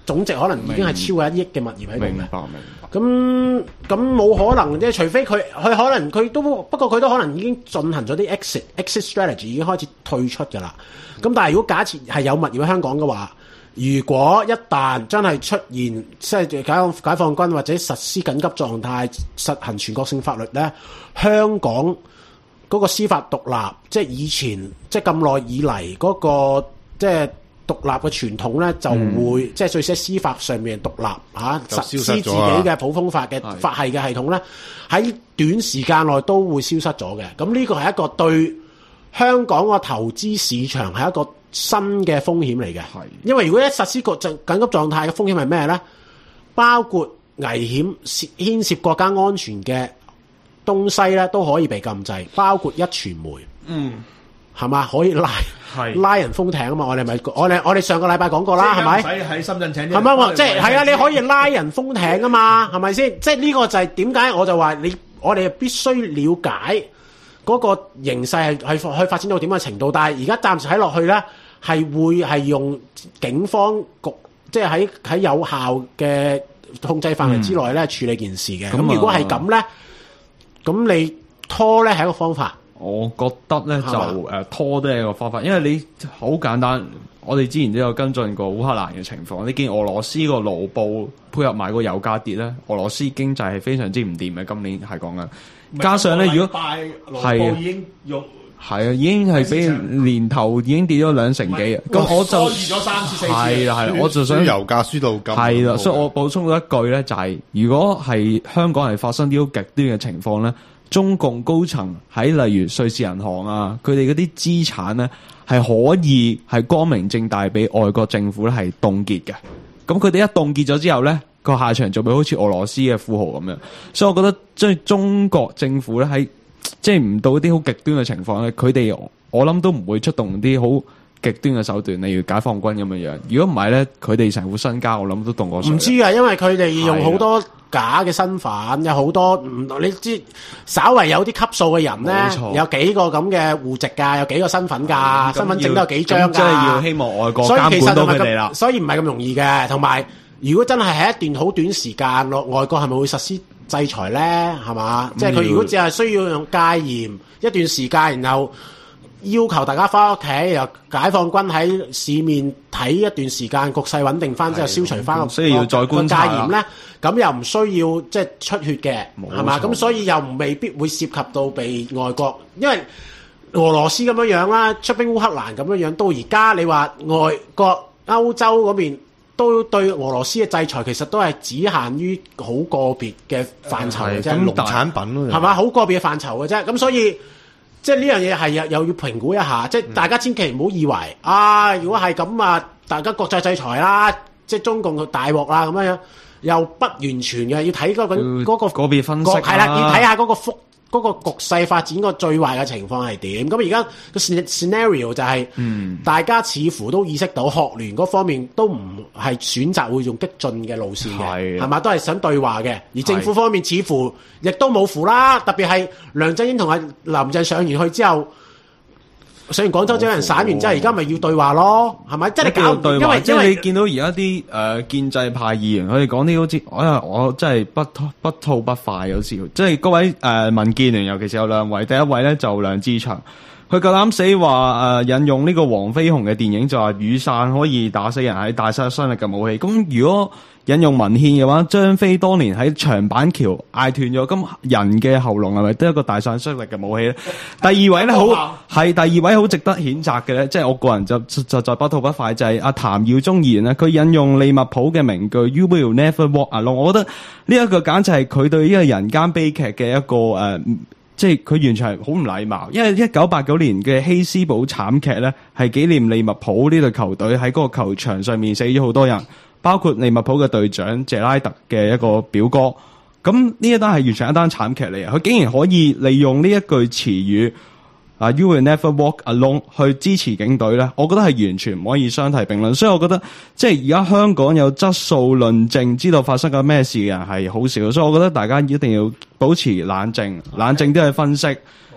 S5: 總值可能已經係超過一億嘅物業喺度嘅。
S6: 明白明白。
S5: 咁咁冇可能啫，除非佢佢可能佢都不過佢都可能已經進行咗啲 exit exit strategy 已經開始退出㗎啦。咁但係如果假設係有物業喺香港嘅話，如果一旦真係出現即係解放解放軍或者實施緊急狀態，實行全國性法律咧，香港嗰個司法獨立，即係以前即係咁耐以嚟嗰個即係獨立嘅傳統咧，就會、嗯、即係最少司法上面獨立嚇，實施自己嘅普通法嘅法系嘅系統咧，喺短時間內都會消失咗嘅。咁呢個係一個對香港個投資市場係一個新嘅風險嚟嘅。因為如果一實施個緊急狀態嘅風險係咩咧？包括危險牽涉國家安全嘅東西咧，都可以被禁制，包括一傳媒。嗯。係嘛？可以拉拉人封艇啊嘛！我哋咪我哋我哋上個禮拜講過啦，係咪？
S3: 唔使喺深圳請啲。
S5: 係咪？即係係啊！你可以拉人封艇啊嘛，係咪先？即係呢個就係點解我就話你，我哋必須了解嗰個形勢係係去發展到點嘅程度。但係而家暫時睇落去咧，係會係用警方局，即係喺喺有效嘅控制範圍之內咧、嗯、處理件事嘅。咁、嗯、如果係咁咧，咁你拖咧係一個方法。
S6: 我覺得咧就誒、呃、拖都係一個方法，因為你好簡單，我哋之前都有跟進過烏克蘭嘅情況。你見俄羅斯個盧布配合埋個油價跌咧，俄羅斯經濟係非常之唔掂嘅。今年係講緊，加上咧如果係已經用係啊，已經係比年頭已經跌咗兩成幾。咁我就輸咗三次四次。係啦係啦，我就想
S4: 油價輸到咁。
S6: 係啦，所以我補充咗一句咧，就係、是、如果係香港係發生啲好極端嘅情況咧。中共高層喺例如瑞士銀行啊，佢哋嗰啲資產咧係可以係光明正大俾外國政府咧係凍結嘅。咁佢哋一凍結咗之後咧，個下場就會好似俄羅斯嘅富豪咁樣。所以我覺得即係中國政府咧喺即係唔到啲好極端嘅情況咧，佢哋我諗都唔會出動啲好極端嘅手段，例如解放軍咁樣樣。如果唔係咧，佢哋成副身家我諗都凍過水。唔
S5: 知啊，因為佢哋用好多假嘅身份，有好多唔你知，稍為有啲級數嘅人咧，有幾個咁嘅戶籍㗎，有幾個身份㗎，身份證都有幾張㗎。
S6: 即係要希望外國監管到佢哋啦。
S5: 所以唔係咁容易嘅，同埋如果真係喺一段好短時間，外國係咪會實施制裁咧？係嘛？即係佢如果只係需要用戒嚴一段時間，然後要求大家翻屋企，又解放軍喺市面睇一段時間，局勢穩定翻之後消除翻個
S6: 所以要再觀察
S5: 戒嚴咧，咁又唔需要即係出血嘅，係嘛？咁所以又未必會涉及到被外國，因為俄羅斯咁樣樣啦，出兵烏克蘭咁樣樣，到而家你話外國歐洲嗰邊都對俄羅斯嘅制裁，其實都係只限於好個別嘅範疇嘅啫，
S4: 農產品咯，
S5: 係嘛？好個別嘅範疇嘅啫，咁所以。即係呢樣嘢係又又要評估一下，即係大家千祈唔好以為、嗯、啊，如果係咁啊，大家國際制裁啦，即係中共大鑊啦咁樣，又不完全嘅，要睇嗰、嗰個嗰、嗰個
S6: 個別分析
S5: 係啦，要睇下嗰個幅嗰、嗰個局勢發展個最壞嘅情況係點。咁而家個 scenario 就係、是，嗯、大家似乎都意識到學聯嗰方面都唔係選擇會用激進嘅路線嘅，係嘛？都係想對話嘅。而政府方面似乎亦都冇符啦，特別係梁振英同阿林鄭上完去之後，上完廣州之後人散完之後，而家咪要對話咯，係咪？即係搞對話，因為
S6: 即係你見到而家啲誒建制派議員，佢哋講啲好似，我我真係不不吐不快有時，即係各位誒、呃、民建聯，尤其是有兩位，第一位咧就梁志祥，佢夠膽死話誒、呃、引用呢個黃飛鴻嘅電影，就話雨傘可以打死人，係大殺傷力嘅武器。咁如果引用文獻嘅話，張飛當年喺長板橋嗌斷咗，咁人嘅喉嚨係咪都係一個大殺傷力嘅武器咧？第二位咧好係第二位好值得譴責嘅咧，即係我個人就就就不吐不快，就係阿譚耀宗議員咧，佢引用利物浦嘅名句 You will never walk alone，我覺得呢一個簡直係佢對呢個人間悲劇嘅一個誒、呃，即係佢完全係好唔禮貌。因為一九八九年嘅希斯堡慘劇咧，係紀念利物浦呢隊球隊喺嗰個球場上面死咗好多人。包括利物浦嘅隊長謝拉特嘅一個表哥，咁呢一單係完全一單慘劇嚟嘅。佢竟然可以利用呢一句詞語啊 ，You will never walk alone 去支持警隊咧，我覺得係完全唔可以相提並論。所以我覺得即係而家香港有質素論證，知道發生緊咩事嘅人係好少，所以我覺得大家一定要保持冷靜，冷靜啲去分析。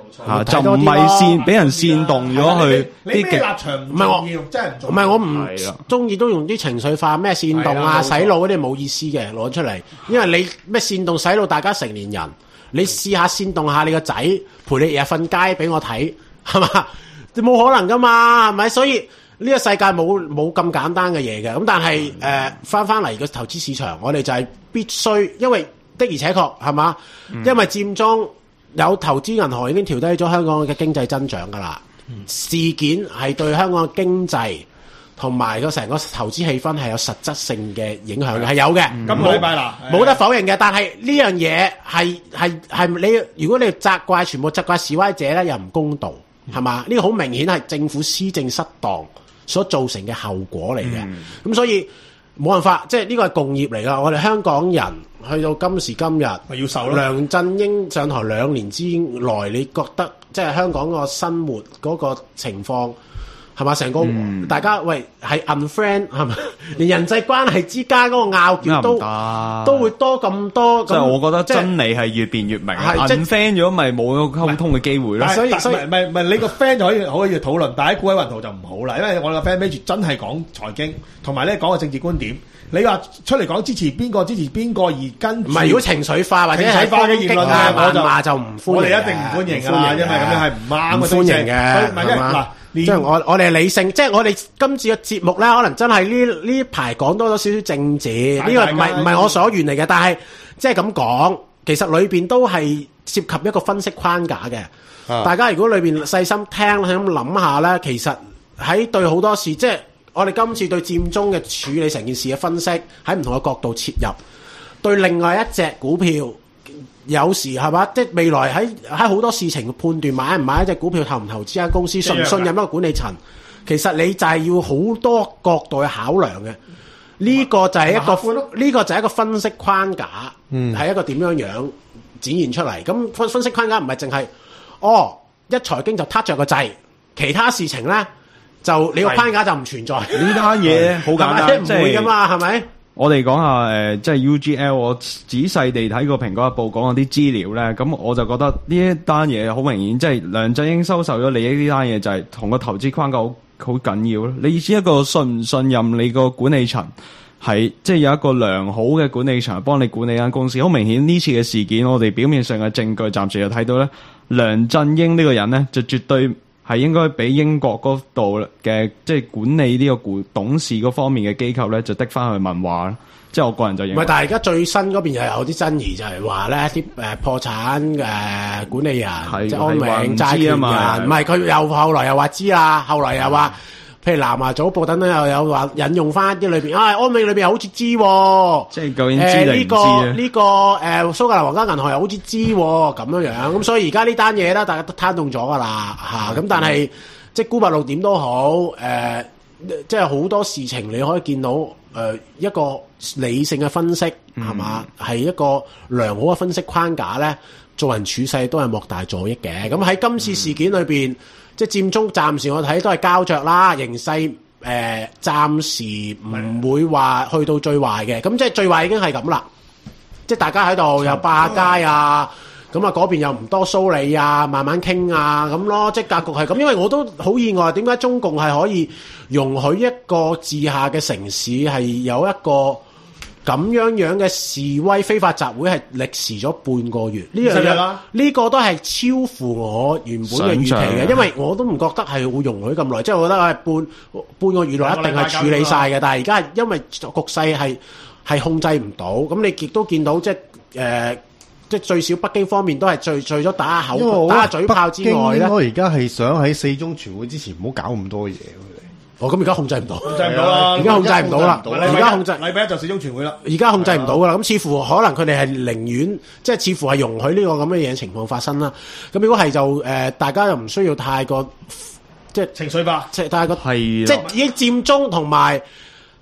S6: 嚇，就唔係煽俾人煽動咗去
S3: 你咩
S6: 啲極
S3: 立場唔
S5: 唔係我
S3: 重要，真係唔
S5: 唔
S3: 重要。
S5: 係我
S6: 係啦
S5: 唔中意都用啲情緒化咩煽動啊、
S3: 係啦冇錯
S5: 洗腦嗰啲冇意思嘅攞出嚟，因為你咩煽動洗腦大家成年人，你試下煽動下你個仔陪你日日瞓街俾我睇，係嘛？你冇可能噶嘛，係咪？所以呢個世界冇冇咁簡單嘅嘢嘅。咁但係誒翻翻嚟個投資市場，我哋就係必須，因為的而且確係嘛，因為佔中有投資銀行已經調低咗香港嘅經濟增長噶啦。事件係對香港嘅經濟同埋個成個投資氣氛係有實質性嘅影響嘅，係有嘅。
S3: 今個禮拜啦，
S5: 冇得否認嘅。但係呢樣嘢係係係你，如果你責怪全部責怪示威者咧，又唔公道，係嘛？呢個好明顯係政府施政失當所造成嘅後果嚟嘅。咁、
S3: 嗯、
S5: 所以冇辦法，即係呢個係共業嚟㗎。我哋香港人去到今時今日，
S3: 咪要受咯。
S5: 梁振英上台兩年之內，你覺得即係香港個生活嗰個情況係嘛？成個、嗯、大家喂係 unfriend 係咪？連人際關係之間嗰個拗撬都都會多咁多。
S6: 即係我覺得真理係越變越明。unfriend 咗咪冇咗溝通嘅機會咯。
S5: 所以所以
S3: 唔係唔係你個 friend 就可以可以討論，但係喺股海雲圖就唔好啦，因為我個 friend Magic 真係講財經，同埋咧講個政治觀點。你話出嚟講支持邊個支持邊個而跟住，
S5: 唔係如果情緒化或者
S3: 情緒化嘅言論
S5: 啊，
S3: 我就
S5: 話就唔歡迎，
S3: 我哋一定唔歡迎㗎啦，因為咁樣係唔啱嘅，
S5: 唔歡迎嘅。
S3: 所以唔係因為嗱，
S5: 即係我我哋係理性，即係我哋今次嘅節目咧，可能真係呢呢排講多咗少少政治，呢個唔係唔係我所願嚟嘅，但係即係咁講，其實裏邊都係涉及一個分析框架嘅。大家如果裏邊細心聽咁諗下咧，其實喺對好多事即係。我哋今次對佔中嘅處理成件事嘅分析，喺唔同嘅角度切入，對另外一隻股票，有時係嘛，即係未來喺喺好多事情嘅判斷，買唔買一隻股票，投唔投資間公司，信唔信任一個管理層，其實你就係要好多角度去考量嘅。呢、這個就係一個呢、這個就係一個分析框架，係、嗯、一個點樣樣展現出嚟。咁分分析框架唔係淨係哦一財經就撻着個掣，其他事情咧。就你個框架就唔存在，
S6: 呢單嘢好簡單，
S5: 即係唔會噶嘛，係咪？
S6: 我哋講下誒、呃，即係 U G L，我仔細地睇過蘋果日報講嗰啲資料咧，咁我就覺得呢一單嘢好明顯，即係梁振英收受咗利益呢單嘢就係同個投資框架好好緊要咯。你意思一個信唔信任你個管理層係，即係有一個良好嘅管理層幫你管理間公司。好明顯呢次嘅事件，我哋表面上嘅證據暫時就睇到咧，梁振英呢個人咧就絕對。係應該俾英國嗰度嘅即係管理呢個股董事嗰方面嘅機構咧，就的翻去問話啦。即係我個人就認為。唔係，但係而家最新嗰邊又有啲爭議，就係話咧啲誒破產嘅、呃、管理人，即係安永債權人，唔係佢又後來又話知啦，後來又話。譬如南華早報等等又有話引用翻啲裏邊，啊安永裏邊又好似知，即係究竟知定唔知呢、呃這個呢、這個誒、呃、蘇格蘭皇家銀行又好似知咁樣樣，咁所以而家呢單嘢咧，大家都攤動咗噶啦嚇，咁但係即係沽白路點都好，誒、呃、即係好多事情你可以見到誒、呃、一個理性嘅分析係嘛，係、嗯、一個良好嘅分析框架咧，做人處世都係莫大助益嘅。咁喺今次事件裏邊。嗯即係佔中，暫時我睇都係膠着啦，形勢誒、呃、暫時唔會話去到最壞嘅。咁即係最壞已經係咁啦。即係大家喺度又霸街啊，咁啊嗰邊又唔多梳理啊，慢慢傾啊咁咯。即係格局係咁，因為我都好意外，點解中共係可以容許一個治下嘅城市係有一個咁樣樣嘅示威非法集會係歷時咗半個月，呢樣嘢呢個都係超乎我原本嘅預期嘅，因為我都唔覺得係會容許咁耐，即係我覺得係半半個月內一定係處理晒嘅。但係而家係因為局勢係係控制唔到，咁你亦都見到即係誒、呃，即係最少北京方面都係除除咗打下口打下嘴炮之外咧，
S4: 我而家係想喺四中全會之前唔好搞咁多嘢。
S5: 哦，咁而家控制唔到，
S3: 控制唔到啦，
S5: 而家控制唔到啦，而家控制
S3: 禮拜一就四中全會啦，
S5: 而家控制唔到噶啦，咁似乎可能佢哋係寧願，即係似乎係容許呢個咁嘅嘢情況發生啦。咁如果係就誒、呃，大家又唔需要太過即係
S3: 情緒化，
S5: 即係太過，即係已經佔中同埋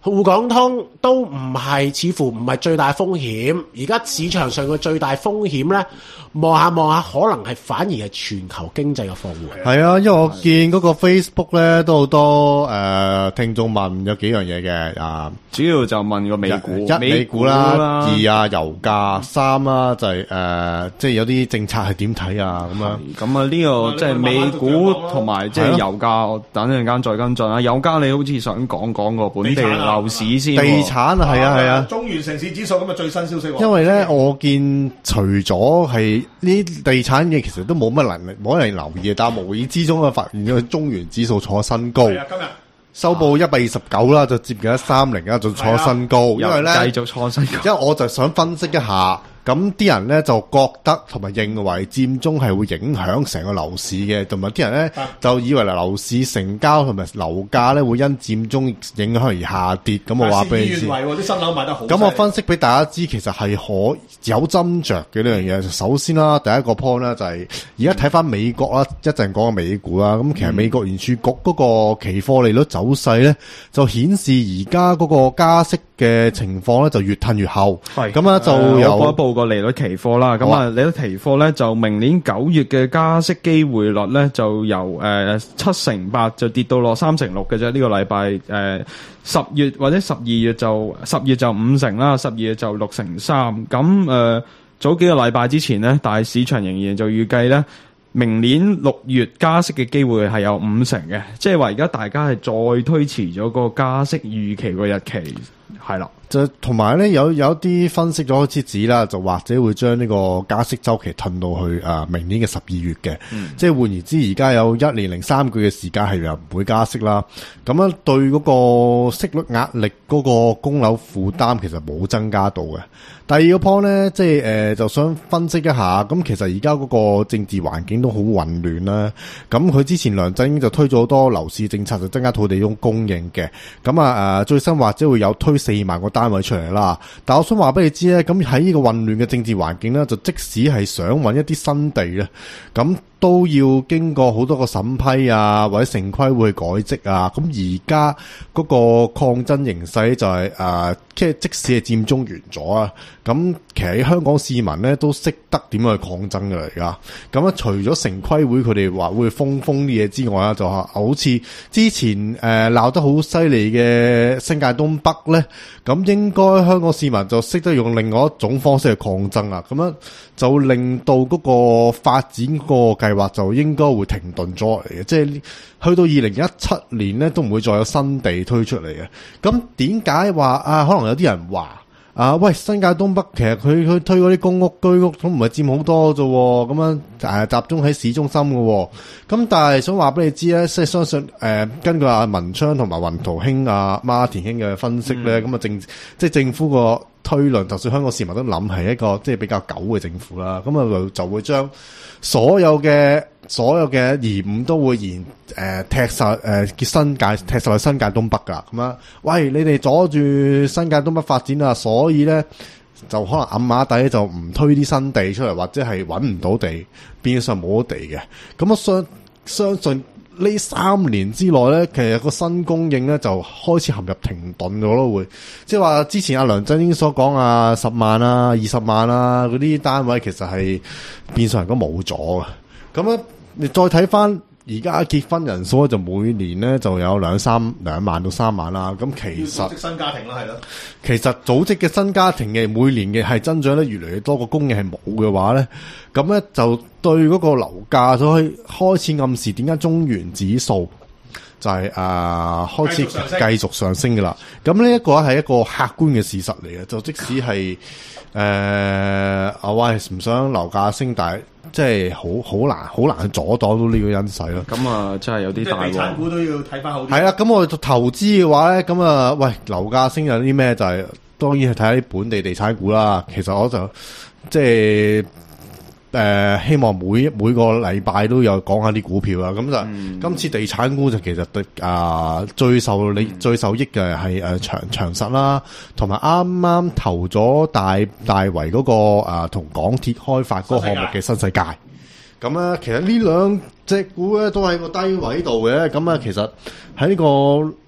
S5: 滬港通都唔係，似乎唔係最大風險。而家市場上嘅最大風險咧，望下望下，可能係反而係全球經濟嘅放緩。
S4: 係啊，因為我見嗰個 Facebook 咧都好多誒、呃、聽眾問有幾樣嘢嘅啊，
S6: 主要就問個美股，
S4: 一美股啦，二啊油價，三啦就係、是、誒、呃、即係有啲政策係點睇啊咁樣。
S6: 咁啊呢個即係美股同埋即係油價，我等陣間再跟進啦。油價你好似想講講個本地樓市先，
S4: 地產啊係啊係啊，
S2: 中原城市指數咁啊最新消息。
S4: 因為咧我見除咗係呢地產嘢，其實都冇乜能力，冇乜人留意，但係無意之中啊發現咗中原指數坐新高。
S2: 係啊，今日
S4: 收報一百二十九啦，就接近一三零啦，就坐新高。因為咧
S6: 繼續創新高，
S4: 因為我就想分析一下。咁啲人咧就覺得同埋認為佔中係會影響成個樓市嘅，同埋啲人咧、啊、就以為樓市成交同埋樓價咧會因佔中影響而下跌。咁我話俾你知，
S2: 啲新樓賣得好。
S4: 咁我分析俾大家知，其實係可有斟酌嘅呢樣嘢。首先啦，第一個 point 咧就係而家睇翻美國啦，一陣講個美股啦。咁其實美國聯儲局嗰個期貨利率走勢咧，就顯示而家嗰個加息嘅情況咧就越褪越後。係咁啊，就有
S6: 報一報個利率期貨啦。咁啊，利率期貨咧就明年九月嘅加息機會率咧就由誒七成八就跌到落三成六嘅啫。呢個禮拜誒十月或者十二月就十月就五成啦，十二月就六成三。咁誒早幾個禮拜之前咧，但係市場仍然就預計咧明年六月加息嘅機會係有五成嘅，即係話而家大家係再推遲咗個加息預期個日期。係啦，
S4: 就同埋咧有有啲分析咗開始指啦，就或者會將呢個加息週期褪到去啊、呃、明年嘅十二月嘅，嗯、即係換言之，而家有一年零三個月嘅時間係又唔會加息啦。咁樣對嗰個息率壓力嗰個供樓負擔其實冇增加到嘅。第二個 point 咧，即係誒、呃，就想分析一下，咁其實而家嗰個政治環境都好混亂啦。咁佢之前梁振英就推咗好多樓市政策，就增加土地中供應嘅。咁啊誒，最新或者會有推四萬個單位出嚟啦。但我想話俾你知咧，咁喺呢個混亂嘅政治環境咧，就即使係想搵一啲新地咧，咁都要經過好多個審批啊，或者城規會改則啊。咁而家嗰個抗爭形勢就係、是、誒，即、呃、係即使係佔中完咗啊，咁其實喺香港市民咧都識得點樣去抗爭㗎啦。而家咁啊，除咗城規會佢哋話會封封啲嘢之外啊，就好似之前誒鬧、呃、得好犀利嘅新界東北咧，咁應該香港市民就識得用另外一種方式去抗爭啊。咁樣就令到嗰個發展個計劃就應該會停頓咗落嚟嘅，即係去到二零一七年咧都唔會再有新地推出嚟嘅。咁點解話啊？可能有啲人話啊，喂，新界東北其實佢佢推嗰啲公屋居屋都唔係佔好多啫，咁樣誒、啊、集中喺市中心嘅。咁但係想話俾你知咧，即係相信誒、呃，根據阿文昌同埋雲圖兄啊、孖田兄嘅分析咧，咁啊、嗯、政即係政府個推論，就算香港市民都諗係一個即係比較狗嘅政府啦，咁啊就就會將所有嘅所有嘅疑誤都會延誒、呃、踢曬誒結新界踢曬去新界東北㗎，咁啊，喂，你哋阻住新界東北發展啊，所以咧就可能暗馬底就唔推啲新地出嚟，或者係揾唔到地，變相冇咗地嘅。咁我相相信呢三年之內咧，其實個新供應咧就開始陷入停頓咗咯，會即係話之前阿梁振英所講啊，十萬啊、二十萬啊嗰啲單位，其實係變相嚟講冇咗嘅。咁咧，你再睇翻而家結婚人數咧，就每年咧就有兩三兩萬到三萬啦。咁其實
S2: 組織新家庭啦，係咯。
S4: 其實組織嘅新家庭嘅每年嘅係增長得越嚟越多，個供應係冇嘅話咧，咁咧就對嗰個樓價就可以開始暗示點解中原指數就係、是、啊、呃、開始繼續上升嘅啦。咁呢一個係一個客觀嘅事實嚟嘅，就即使係誒阿威唔想樓價升，但係即係好好難好難去阻擋到呢個因素咯。
S6: 咁啊，真係有啲大鑊。
S2: 地產股都要睇翻好啲。
S4: 係啦，咁我投資嘅話咧，咁啊，喂，樓價升有啲咩？就係、是、當然係睇下啲本地地產股啦。其實我就即係誒、呃，希望每每個禮拜都有講下啲股票啦。咁就、嗯、今次地產股就其實對啊、呃、最受你、嗯、最受益嘅係誒長長實啦，同埋啱啱投咗大大圍嗰、那個啊同、呃、港鐵開發嗰個項目嘅新世界。咁咧、啊，其實呢兩隻股咧都喺個低位度嘅。咁啊，其實喺呢個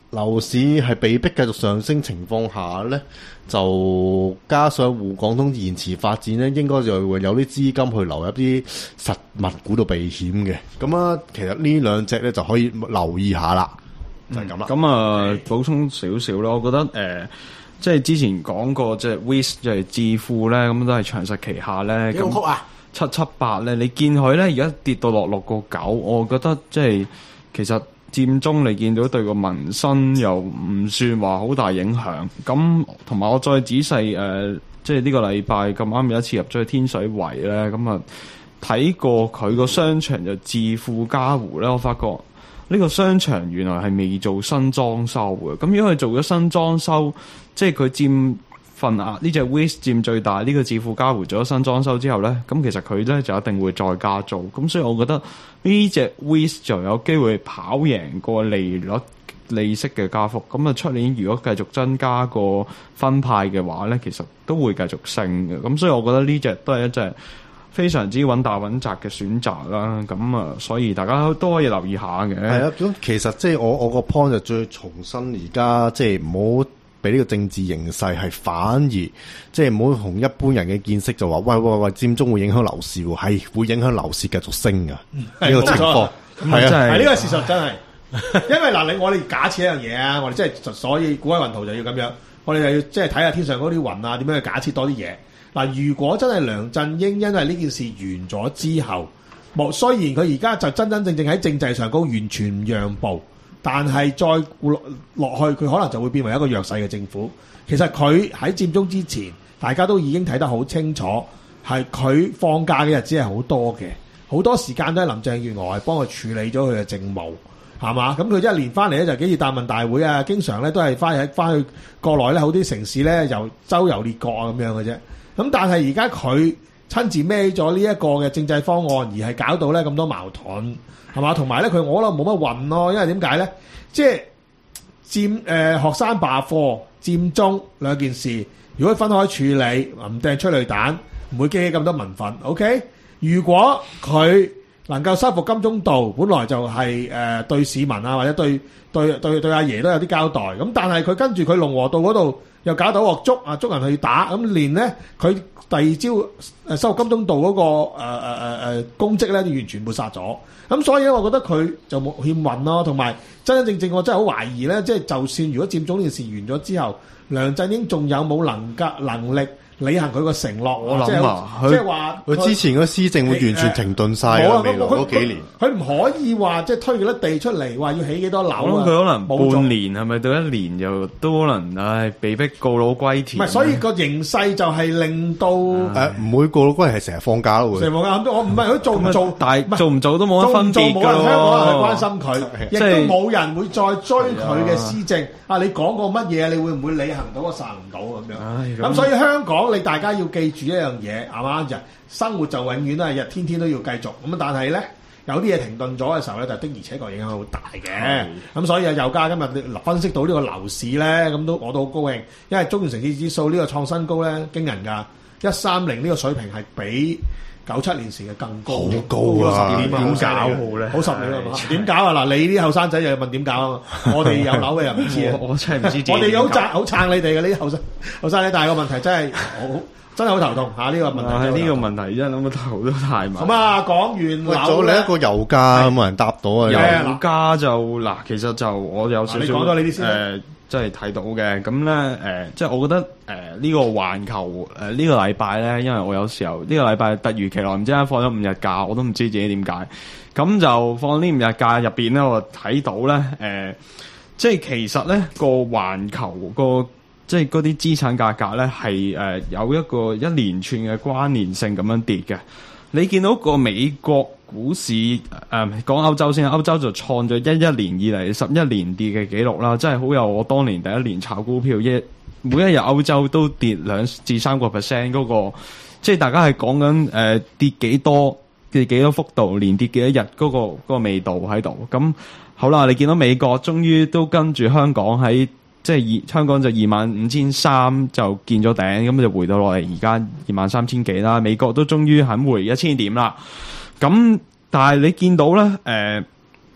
S4: 樓市係被逼繼續上升情況下咧，就加上滬港通延遲發展咧，應該就會有啲資金去流入啲實物股度避險嘅。咁啊，其實呢兩隻咧就可以留意下啦，就係咁啦。
S6: 咁啊，補充少少咯，我覺得誒、呃，即係之前講過，即係 Wish 即係置富咧，咁都係長實旗下咧。
S5: 幾好曲啊！
S6: 七七八咧，你見佢咧而家跌到落六個九，我覺得即係其實佔中你見到對個民生又唔算話好大影響。咁同埋我再仔細誒、呃，即係呢個禮拜咁啱有一次入咗去天水圍咧，咁啊睇過佢個商場就置富嘉湖咧，我發覺呢個商場原來係未做新裝修嘅。咁如果佢做咗新裝修，即係佢佔份額呢隻 Wish 佔最大，呢、這個置富嘉湖做咗新裝修之後咧，咁其實佢咧就一定會再加租，咁所以我覺得呢隻 Wish 就有機會跑贏個利率利息嘅加幅。咁啊，出年如果繼續增加個分派嘅話咧，其實都會繼續升嘅。咁所以我覺得呢隻都係一隻非常之穩打穩紮嘅選擇啦。咁啊，所以大家都可以留意下嘅。
S4: 係啊，咁其實即係我我個 point 就最重新而家即係唔好俾呢個政治形勢係反而即係唔好同一般人嘅見識就話喂喂喂佔中會影響樓市喎，係會影響樓市繼續升㗎呢、嗯、個情況係啊，
S3: 係呢個事實真係，因為嗱你我哋假設一樣嘢啊，我哋即係所以古海雲圖就要咁樣，我哋就要即係睇下天上嗰啲雲啊點樣去假設多啲嘢。嗱，如果真係梁振英因為呢件事完咗之後，冇雖然佢而家就真真正正喺政制上高完全唔讓步。但係再落落去，佢可能就會變為一個弱勢嘅政府。其實佢喺佔中之前，大家都已經睇得好清楚，係佢放假嘅日子係好多嘅，好多時間都係林鄭月娥係幫佢處理咗佢嘅政務，係嘛？咁佢一年翻嚟咧就幾次答問大會啊，經常咧都係翻喺翻去國內咧好啲城市咧由周遊列國啊咁樣嘅啫。咁但係而家佢親自孭咗呢一個嘅政制方案，而係搞到咧咁多矛盾。係嘛？同埋咧，佢我覺得冇乜運咯，因為點解咧？即係佔誒、呃、學生罷課、佔中兩件事，如果分開處理，唔掟催淚彈，唔會激起咁多民憤。OK， 如果佢能夠收復金鐘道，本來就係、是、誒、呃、對市民啊，或者對對對對阿爺都有啲交代。咁但係佢跟住佢龍和道嗰度又搞到鑊捉啊，捉人去打，咁連咧佢第二朝誒收復金鐘道嗰、那個誒誒誒誒功績咧，就完全抹殺咗。咁所以咧，我覺得佢就冇欠運咯，同埋真真正正我真係好懷疑咧，即係就算如果佔中呢件事完咗之後，梁振英仲有冇能格能力履行佢個承諾？
S6: 我諗啊，
S4: 即
S6: 係
S4: 話佢之前嗰施政會完全停頓晒啊！未來嗰幾年，
S3: 佢唔可以話即係推幾多地出嚟，話要起幾多樓啊！
S6: 我諗佢可能半年係咪到一年又都可能唉被逼告老歸田。
S3: 唔係，所以個形勢就係令到誒
S4: 唔會告老歸田係成日放假咯會。
S3: 成日放假，我唔係佢做唔做，
S6: 但係做唔做都冇乜分別㗎咯。
S3: 香港人去關心佢，亦都冇人會再追佢嘅施政。啊，你講過乜嘢？你會唔會履行到？我實唔到咁樣。咁所以香港你大家要記住一樣嘢，係嘛？就生活就永遠都係日天天都要繼續咁，但係咧有啲嘢停頓咗嘅時候咧，就的而且確影響好大嘅。咁所以啊，油價今日分析到呢個樓市咧，咁都我都好高興，因為中原城市指數呢個創新高咧，驚人㗎，一三零呢個水平係比九七年時嘅更高，
S4: 好高啊！
S3: 點搞好咧？好十年啊嘛？點搞啊？嗱，你啲後生仔又問點搞啊？我哋有樓嘅又唔知啊！
S6: 我真係唔知。
S3: 我哋好撐好撐你哋嘅呢啲後生後生仔，但係個問題真係好。真係好頭痛嚇呢、啊這個問題，
S6: 呢、這個問題真係諗到頭都太麻。
S3: 咁啊，講完樓，
S4: 做另一個油價有冇人答到啊？
S6: 油價就嗱，其實就我有少少
S3: 誒，
S6: 即係睇到嘅。咁咧誒，即係我覺得誒呢、呃這個環球誒、呃這個、呢個禮拜咧，因為我有時候呢、這個禮拜突如其來，唔知點解放咗五日假，我都唔知自己點解。咁就放呢五日假入邊咧，我睇到咧誒、呃，即係其實咧個環球個。即係嗰啲資產價格咧係誒有一個一連串嘅關聯性咁樣跌嘅。你見到個美國股市誒、呃、講歐洲先，歐洲就創咗一一年以嚟十一年跌嘅記錄啦，真係好有我當年第一年炒股票一每一日歐洲都跌兩至三個 percent 嗰個，即係大家係講緊誒跌幾多跌幾多幅度，連跌幾多日嗰、嗰個嗰、嗰個味道喺度。咁好啦，你見到美國終於都跟住香港喺。即係二香港就二萬五千三就見咗頂，咁就回到落嚟而家二萬三千幾啦。美國都終於肯回一千點啦。咁但係你見到咧，誒、呃，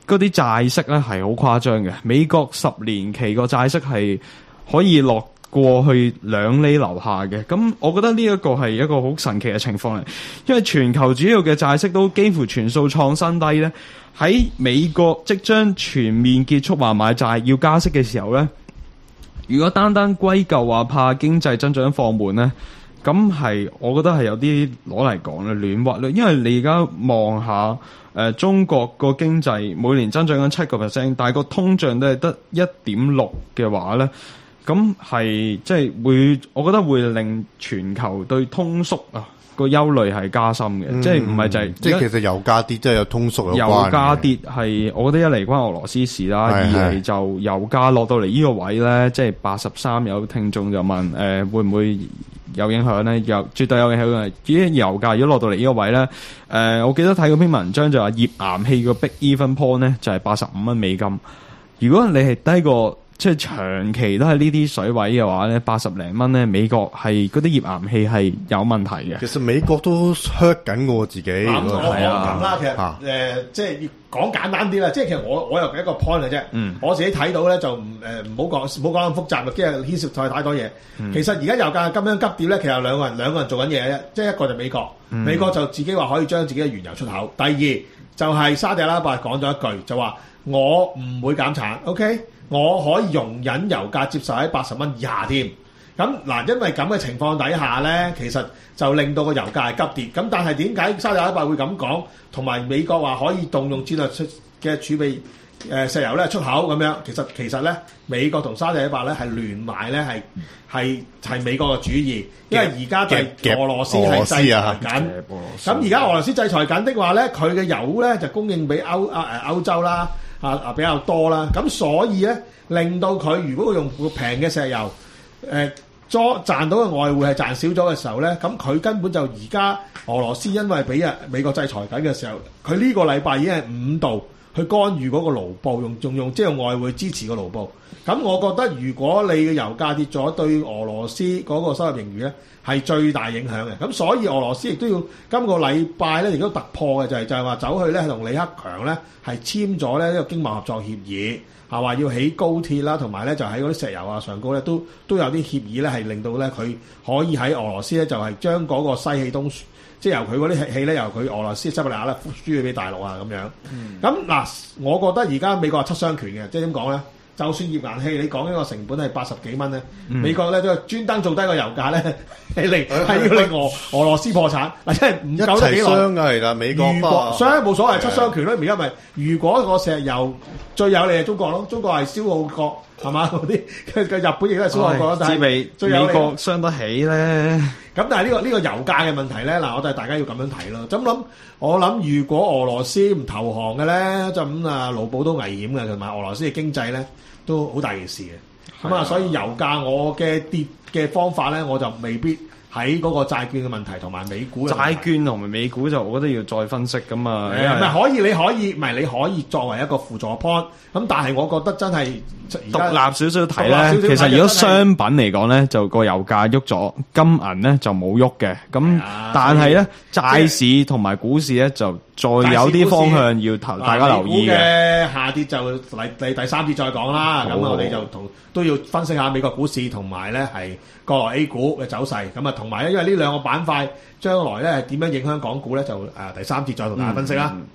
S6: 嗰啲債息咧係好誇張嘅，美國十年期個債息係可以落過去兩厘樓下嘅，咁我覺得呢一個係一個好神奇嘅情況嚟，因為全球主要嘅債息都幾乎全數創新低咧。喺美國即將全面結束話買債要加息嘅時候咧，如果單單歸咎話怕經濟增長放緩咧，咁係我覺得係有啲攞嚟講咧亂屈咧，因為你而家望下誒、呃、中國個經濟每年增長緊七個 percent， 但係個通脹都係得一點六嘅話咧。咁係即係會，我覺得會令全球對通縮啊個憂慮係加深嘅、嗯，即係唔係就係、是、
S4: 即係其實油價跌，即係有通縮有關。油
S6: 價跌係，我覺得一嚟關俄羅斯事啦，二嚟就油價落到嚟呢個位咧，即係八十三，有聽眾就問誒、呃、會唔會有影響咧？有絕對有影響嘅。至於油價如果落到嚟呢個位咧，誒、呃、我記得睇嗰篇文章就話頁岩氣個 Big Even Point 咧就係八十五蚊美金。如果你係低過即係長期都係呢啲水位嘅話咧，八十零蚊咧，美國係嗰啲頁岩氣係有問題嘅。
S4: 其實美國都 hurt 緊嘅自己。
S3: 咁、嗯、我講咁啦，其實誒、
S4: 啊
S3: 呃，即係要講簡單啲啦。即係其實我我又一個 point 嘅啫。嗯，我自己睇到咧就唔誒唔好講唔好講咁複雜嘅，即係牽涉太太多嘢、嗯。其實而家油價咁樣急跌咧，其實有兩個人兩個人做緊嘢嘅啫。即係一個就美國，嗯、美國就自己話可以將自己嘅原油出口。第二就係、是、沙特阿拉伯講咗一句，就話我唔會減產。OK。我可以容忍油價接受喺八十蚊以下添，咁嗱，因為咁嘅情況底下咧，其實就令到個油價係急跌。咁但係點解沙特阿拉伯會咁講？同埋美國話可以動用戰略出嘅儲備誒石油咧出口咁樣，其實其實咧美國同沙特阿拉伯咧係聯埋咧係係係美國嘅主意，因為而家就係俄羅斯係制裁緊。咁而家俄羅斯制裁緊的話咧，佢嘅油咧就供應俾歐啊誒歐洲啦。啊啊比較多啦，咁所以咧令到佢如果佢用平嘅石油，誒賺賺到嘅外匯係賺少咗嘅時候咧，咁佢根本就而家俄羅斯因為俾啊美國制裁緊嘅時候，佢呢個禮拜已經係五度去干預嗰個盧布，用仲用即係用外匯支持個盧布。咁我覺得如果你嘅油價跌咗，對俄羅斯嗰個收入盈餘咧係最大影響嘅。咁所以俄羅斯亦都要今個禮拜咧亦都突破嘅就係、是、就係、是、話走去咧同李克強咧係簽咗咧呢個經貿合作協議，係話要起高鐵啦，同埋咧就喺嗰啲石油啊上高咧都都有啲協議咧係令到咧佢可以喺俄羅斯咧就係將嗰個西氣東即係由佢嗰啲氣咧由佢俄羅斯西伯利亞咧輸去俾大陸啊咁樣。咁、嗯、嗱，我覺得而家美國係七傷拳嘅，即係點講咧？就算頁岩氣，你講呢個成本係八十幾蚊咧，美國咧都專登做低個油價咧，係令係要令俄俄羅斯破產嗱，即係唔夠得幾耐。一齊傷㗎，其實美國。如果所以冇所謂七傷拳咯，而家咪如果個石油最有利係中國咯，中國係消耗國係嘛嗰啲，嘅日本亦都係消耗國，但係最有利美國傷得起咧。咁但係呢個呢個油價嘅問題咧，嗱，我哋大家要咁樣睇咯。咁諗我諗，如果俄羅斯唔投降嘅咧，就咁啊，盧布都危險嘅，同埋俄羅斯嘅經濟咧都好大件事嘅。咁啊，所以油價我嘅跌嘅方法咧，我就未必喺嗰個債券嘅問題同埋美股。債券同埋美股就我覺得要再分析咁啊。唔係可以，你可以唔係你可以作為一個輔助 point。咁但係我覺得真係獨立少少睇咧，其實如果商品嚟講咧，就個油價喐咗，金銀咧就冇喐嘅。咁但係咧債市同埋股市咧就再有啲方向要投大家留意嘅。嘅下跌就嚟嚟第三節再講啦。咁我哋就同都要分析下美國股市同埋咧係國內 A 股嘅走勢。咁啊同埋咧，因為呢兩個板塊將來咧係點樣影響港股咧，就誒第三節再同大家分析啦。嗯嗯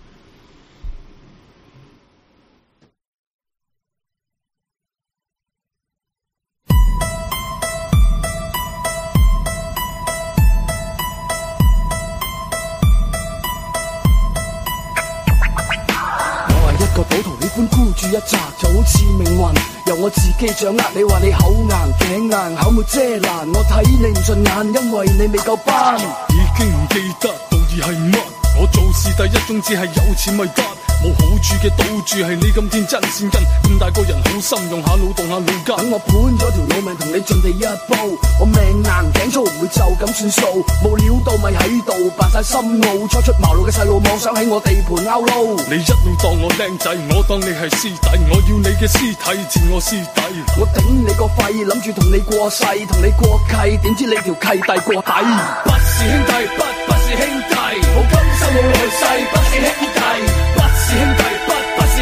S7: 個賭徒喜歡孤注一擲，就好似命運由我自己掌握。你話你口硬頸硬，口沒遮攔，我睇你唔順眼，因為你未夠班。已經唔記得道義係乜，我做事第一宗旨係有錢咪得。冇好處嘅賭注係你咁天真善根，咁大個人好心用下腦動下腦筋。等我盤咗條老命同你盡地一步，我命硬頸粗唔會就咁算數，冇料到咪喺度扮晒深奧，初出茅廬嘅細路妄想喺我地盤拗路。你一路當我靚仔，我當你係師弟，我要你嘅屍體賤我師弟。我頂你個肺，諗住同你過世，同你過契，點知你條契弟過底。不是兄弟，不不是兄弟，冇今生冇來世，不是兄弟。兄弟不不是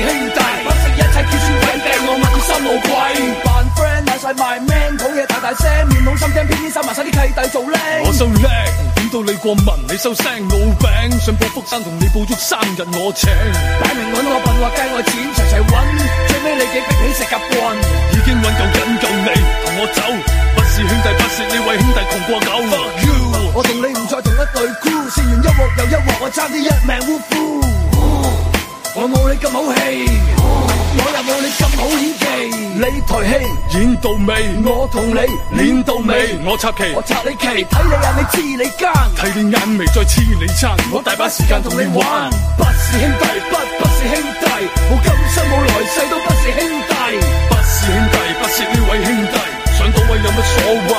S7: 大聲，面孔心聽，偏偏收埋晒啲契弟做靚。
S8: 我收叻，點到你過問，你收聲老餅，想報福生同你報足生日我請。
S7: 擺明揾我笨，話計我錢，齊齊揾，最尾你幾逼起食夾棍。
S8: 已經揾夠緊夠你，同我走，不是兄弟，不是呢位兄弟窮過狗。Fuck you，
S7: 我同你唔再同一隊 crew， 試完一鑊又一鑊，我爭啲一命嗚呼。我冇你咁好戲，我又冇你咁好演技。你台戲
S8: 演到尾，
S7: 我同你
S8: 練到尾，我插旗，
S7: 我插你旗，睇你眼你知你奸，
S8: 睇你眼眉再黐你餐，我大把時間同你玩。
S7: 不是兄弟，不不是兄弟，冇今生冇來世都不是兄弟。
S8: 不是兄弟，不是呢位兄弟，上到位有乜所謂？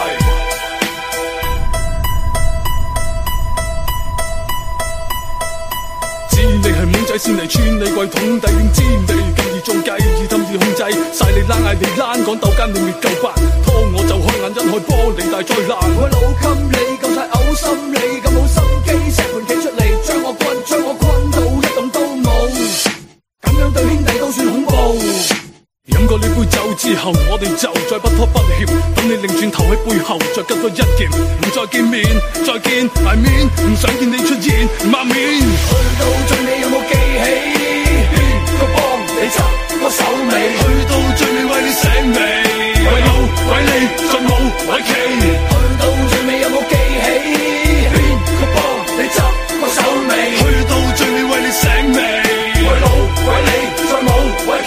S8: 知你係懵仔先嚟穿你櫃桶底，點知你咁易中計，易氹易控制，晒你冷嗌你冷，講鬥奸你滅夠白，拖我就開眼一開波，你大災難。
S7: 喂老襟你夠晒嘔心你，咁冇心機，石盤企出嚟將我困，將我困到一動都冇，咁樣對兄弟都算恐怖。
S8: 飲過呢杯酒之後，我哋就再不拖不欠，等你擰轉頭喺背後再吉多一劍，唔再見面，再見埋面，唔想見你出現抹面。
S7: 去到最尾有冇記起邊個幫你插我手尾？
S8: 去到最尾為你醒未？為老為你再冇為期。
S7: 去到最尾有冇記起邊個幫你插我手尾？
S8: 去到最尾為你醒未？
S7: 為老為你再冇為期。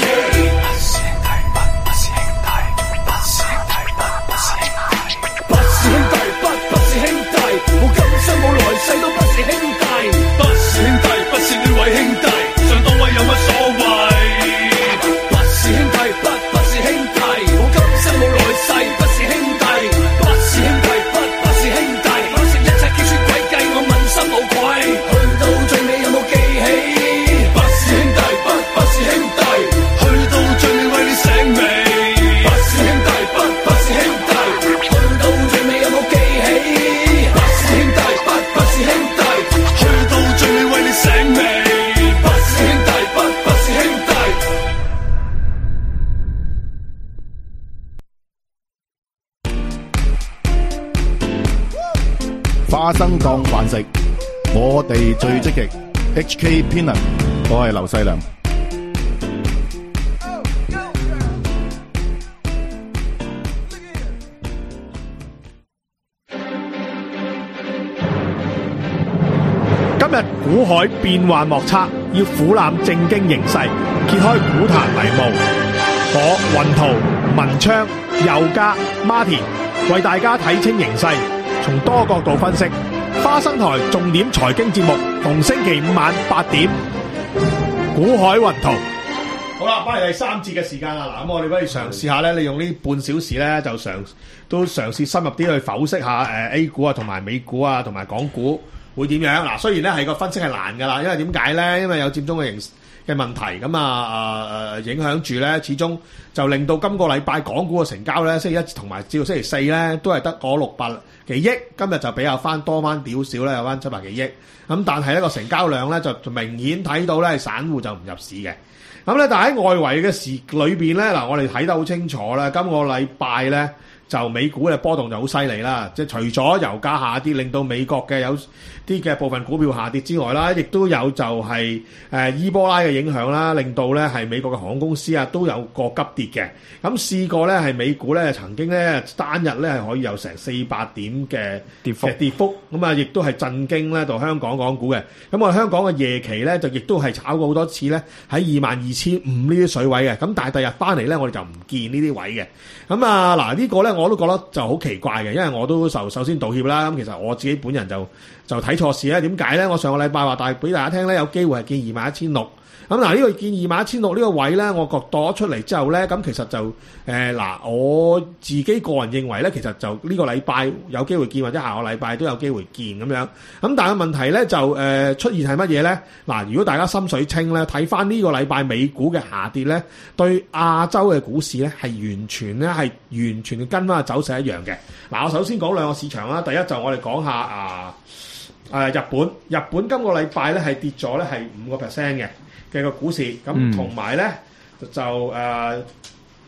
S7: 冇今生冇來世都不是兄弟，
S8: 不是兄弟，不是呢位兄弟，上到位有乜所謂？
S7: 不是兄弟，不不是兄弟，冇今生冇來世不是兄弟，不是兄弟，不不是兄弟，我食一切結算詭計，我問心無愧。去到最尾有冇記起？
S8: 不是兄弟，不不是兄弟，去到最尾為你醒未？
S7: 不是兄弟，不不是兄弟，去到最尾有冇記起？
S8: 去到最尾為你醒未？
S7: 不是兄弟，不不是兄弟。
S3: 花生當飯食，我哋最積極。H K Peanut， 我係劉細良。今日股海變幻莫測，要俯瞰正經形勢，揭開股壇迷霧。我雲圖、文昌、佑嘉、Martin 為大家睇清形勢，從多角度分析。花生台重點財經節目，逢星期五晚八點。股海雲圖。好啦，翻嚟第三節嘅時間啦。嗱，咁我哋不如嘗試下咧，利用呢半小時咧，就嘗都嘗試深入啲去剖析下誒 A 股啊，同埋美股啊，同埋港股。會點樣？嗱，雖然咧係個分析係難㗎啦，因為點解咧？因為有佔中嘅形嘅問題，咁啊誒誒影響住咧，始終就令到今個禮拜港股嘅成交咧，星期一同埋至到星期四咧，都係得嗰六百幾億，今日就比較翻多翻少少咧，有翻七百幾億。咁但係呢個成交量咧就明顯睇到咧，散戶就唔入市嘅。咁咧，但喺外圍嘅市裏邊咧，嗱我哋睇得好清楚啦，今個禮拜咧。就美股嘅波動就好犀利啦，即係除咗油價下跌，令到美國嘅有啲嘅部分股票下跌之外啦，亦都有就係誒伊波拉嘅影響啦，令到咧係美國嘅航空公司啊都有個急跌嘅。咁試過咧係美股咧曾經咧單日咧係可以有成四百點嘅跌幅，跌幅咁啊，亦都係震驚咧到香港港股嘅。咁我哋香港嘅夜期咧就亦都係炒過好多次咧喺二萬二千五呢啲水位嘅。咁但係第日翻嚟咧我哋就唔見呢啲位嘅。咁啊嗱呢個咧。我都覺得就好奇怪嘅，因為我都首首先道歉啦。咁其實我自己本人就就睇錯市咧。點解咧？我上個禮拜話大俾大家聽咧，有機會係見二萬一千六。咁嗱呢個見二萬一千六呢個位咧，我覺度咗出嚟之後咧，咁其實就誒嗱、呃，我自己個人認為咧，其實就呢個禮拜有機會見，或者下個禮拜都有機會見咁樣。咁但係問題咧就誒、呃、出現係乜嘢咧？嗱，如果大家心水清咧，睇翻呢個禮拜美股嘅下跌咧，對亞洲嘅股市咧係完全咧係完全跟翻個走勢一樣嘅。嗱，我首先講兩個市場啦。第一就我哋講下啊誒日本，日本今個禮拜咧係跌咗咧係五個 percent 嘅。嘅個股市咁同埋咧就誒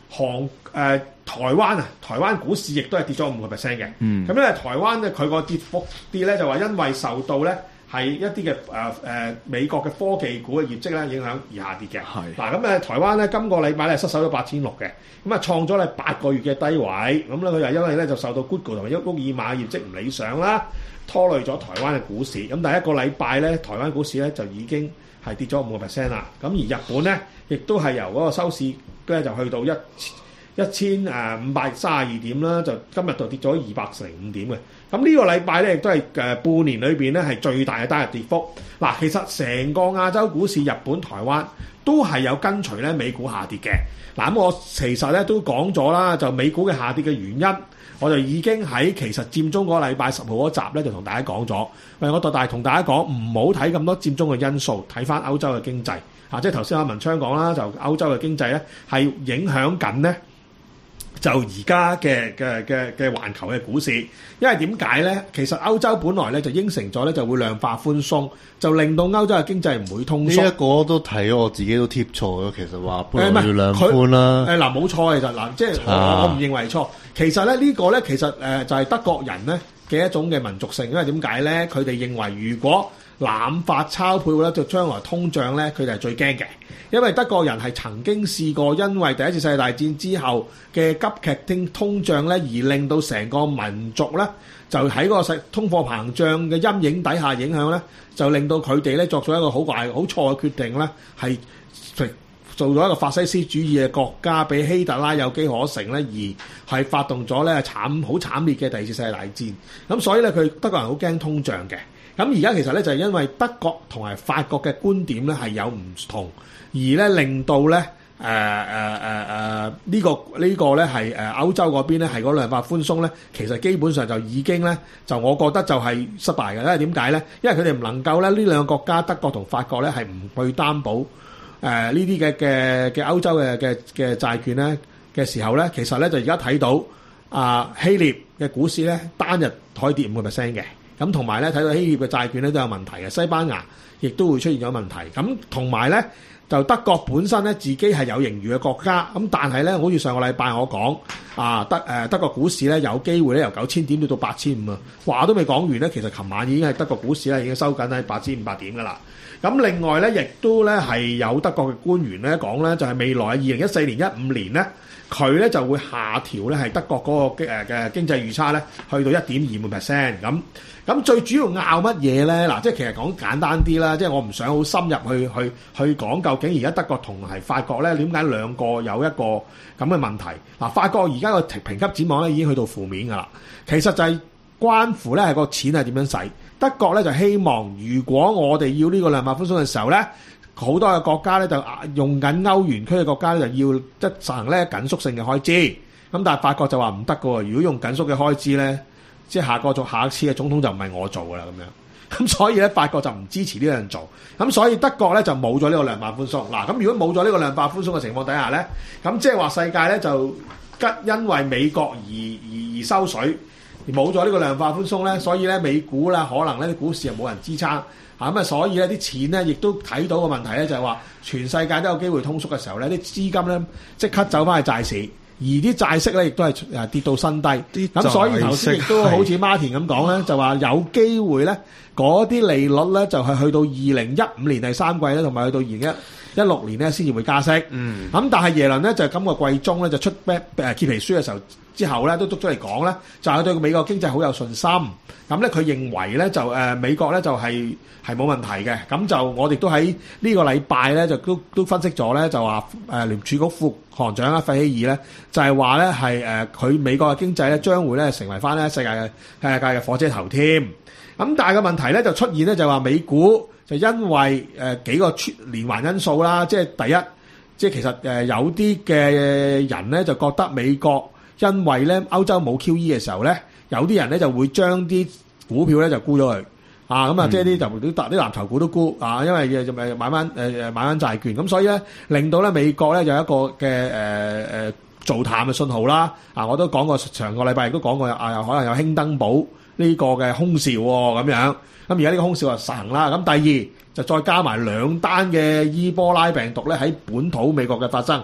S3: 韓誒台灣啊，台灣股市亦都係跌咗五個 percent 嘅。
S6: 嗯，
S3: 咁咧台灣咧佢個跌幅跌咧就話因為受到咧係一啲嘅誒誒美國嘅科技股嘅業績咧影響而下跌嘅。
S6: 係
S3: 嗱咁誒台灣咧今個禮拜咧失守咗八千六嘅，咁啊創咗咧八個月嘅低位。咁咧佢又因為咧就受到 Google 同埋沃爾瑪業績唔理想啦，拖累咗台灣嘅股市。咁第一個禮拜咧台灣股市咧就已經係跌咗五個 percent 啦。咁而日本咧亦都係由嗰個收市咧就去到一一千誒五百三十二點啦，就今日就跌咗二百零五點嘅。咁呢個禮拜咧亦都係誒半年裏邊咧係最大嘅單日跌幅。嗱，其實成個亞洲股市，日本、台灣都係有跟隨咧美股下跌嘅。嗱，咁我其實咧都講咗啦，就美股嘅下跌嘅原因，我就已經喺其實佔中嗰個禮拜十號嗰集咧就同大家講咗。喂，我大同大家講唔好睇咁多佔中嘅因素，睇翻歐洲嘅經濟啊，即係頭先阿文昌講啦，就歐洲嘅經濟咧係影響緊咧。就而家嘅嘅嘅嘅環球嘅股市，因為點解咧？其實歐洲本來咧就應承咗咧就會量化寬鬆，就令到歐洲嘅經濟唔會通縮。
S4: 呢一個都睇我自己都貼錯咗，其實話本來要量寬啦。
S3: 誒嗱冇錯，其實嗱即係我我唔認為錯。其實咧呢個咧其實誒就係德國人咧嘅一種嘅民族性，因為點解咧？佢哋認為如果濫發鈔票咧，就將來通脹咧，佢哋係最驚嘅。因為德國人係曾經試過，因為第一次世界大戰之後嘅急劇通脹咧，而令到成個民族咧就喺嗰個通貨膨脹嘅陰影底下影響咧，就令到佢哋咧作咗一個好壞好錯嘅決定咧，係做咗一個法西斯主義嘅國家，俾希特拉有機可乘咧，而係發動咗咧慘好慘烈嘅第二次世界大戰。咁所以咧，佢德國人好驚通脹嘅。咁而家其實咧就係因為德國同埋法國嘅觀點咧係有唔同。而咧令到咧誒誒誒誒呢個呢個咧係誒歐洲嗰邊咧係嗰量化寬鬆咧，其實基本上就已經咧就我覺得就係失敗嘅。因為點解咧？因為佢哋唔能夠咧呢兩個國家德國同法國咧係唔去擔保誒呢啲嘅嘅嘅歐洲嘅嘅嘅債券咧嘅時候咧，其實咧就而家睇到啊希臘嘅股市咧單日可以跌五個 percent 嘅，咁同埋咧睇到希臘嘅債券咧都有問題嘅，西班牙亦都會出現咗問題，咁同埋咧。就德國本身咧自己係有盈餘嘅國家，咁但係咧，好似上個禮拜我講啊，德誒德國股市咧有機會咧由九千點跌到八千五啊，話都未講完咧，其實琴晚已經係德國股市咧已經收緊喺八千五百點噶啦。咁另外咧，亦都咧係有德國嘅官員咧講咧，就係未來二零一四年、一五年咧，佢咧就會下調咧係德國嗰個誒嘅經濟預測咧，去到一點二五 percent 咁。咁最主要拗乜嘢咧？嗱，即係其實講簡單啲啦，即係我唔想好深入去去去講究竟而家德國同係法國咧點解兩個有一個咁嘅問題？嗱，法國而家個評級展望咧已經去到負面㗎啦。其實就係關乎咧係個錢係點樣使。德國咧就希望如果我哋要呢個量化寬鬆嘅時候咧，好多嘅國家咧就用緊歐元區嘅國家咧就要即係實行咧緊縮性嘅開支。咁但係法國就話唔得㗎喎，如果用緊縮嘅開支咧。即係下個做下一次嘅總統就唔係我做㗎啦咁樣，咁所以咧法國就唔支持呢樣做，咁所以德國咧就冇咗呢個量化寬鬆。嗱，咁如果冇咗呢個量化寬鬆嘅情況底下咧，咁即係話世界咧就因為美國而而而收水，而冇咗呢個量化寬鬆咧，所以咧美股啦可能咧啲股市又冇人支撐，嚇咁啊，所以咧啲錢咧亦都睇到個問題咧就係話全世界都有機會通縮嘅時候咧，啲資金咧即刻走翻去債市。而啲債息咧，亦都係誒跌到新低。咁所以頭先亦都好似 Martin 咁講咧，就話有機會咧，嗰啲利率咧就係去到二零一五年第三季咧，同埋去到二零一六年咧先至會加息。嗯。咁但係耶倫咧就今個季中咧就出誒誒揭皮書嘅時候之後咧，都督出嚟講咧，就係對美國經濟好有信心。咁咧佢認為咧就誒美國咧就係係冇問題嘅。咁就我哋都喺呢個禮拜咧就都都分析咗咧，就話誒聯儲局副行長啊費希爾咧就係話咧係誒佢美國嘅經濟咧將會咧成為翻咧世界嘅世界嘅火車頭添。咁但係個問題咧就出現咧就話美股就因為誒幾個連環因素啦，即係第一，即係其實誒有啲嘅人咧就覺得美國因為咧歐洲冇 Q E 嘅時候咧，有啲人咧就會將啲股票咧就沽咗佢。啊，咁啊，即係啲就啲啲藍籌股都沽啊，因為就咪買翻誒誒買翻債券，咁所以咧令到咧美國咧有一個嘅誒誒做淡嘅信號啦。啊，我都講過上個禮拜亦都講過啊，有可能有興登堡呢個嘅空兆喎、哦、咁樣。咁而家呢個空兆就實行啦。咁第二就再加埋兩單嘅伊波拉病毒咧喺本土美國嘅發生。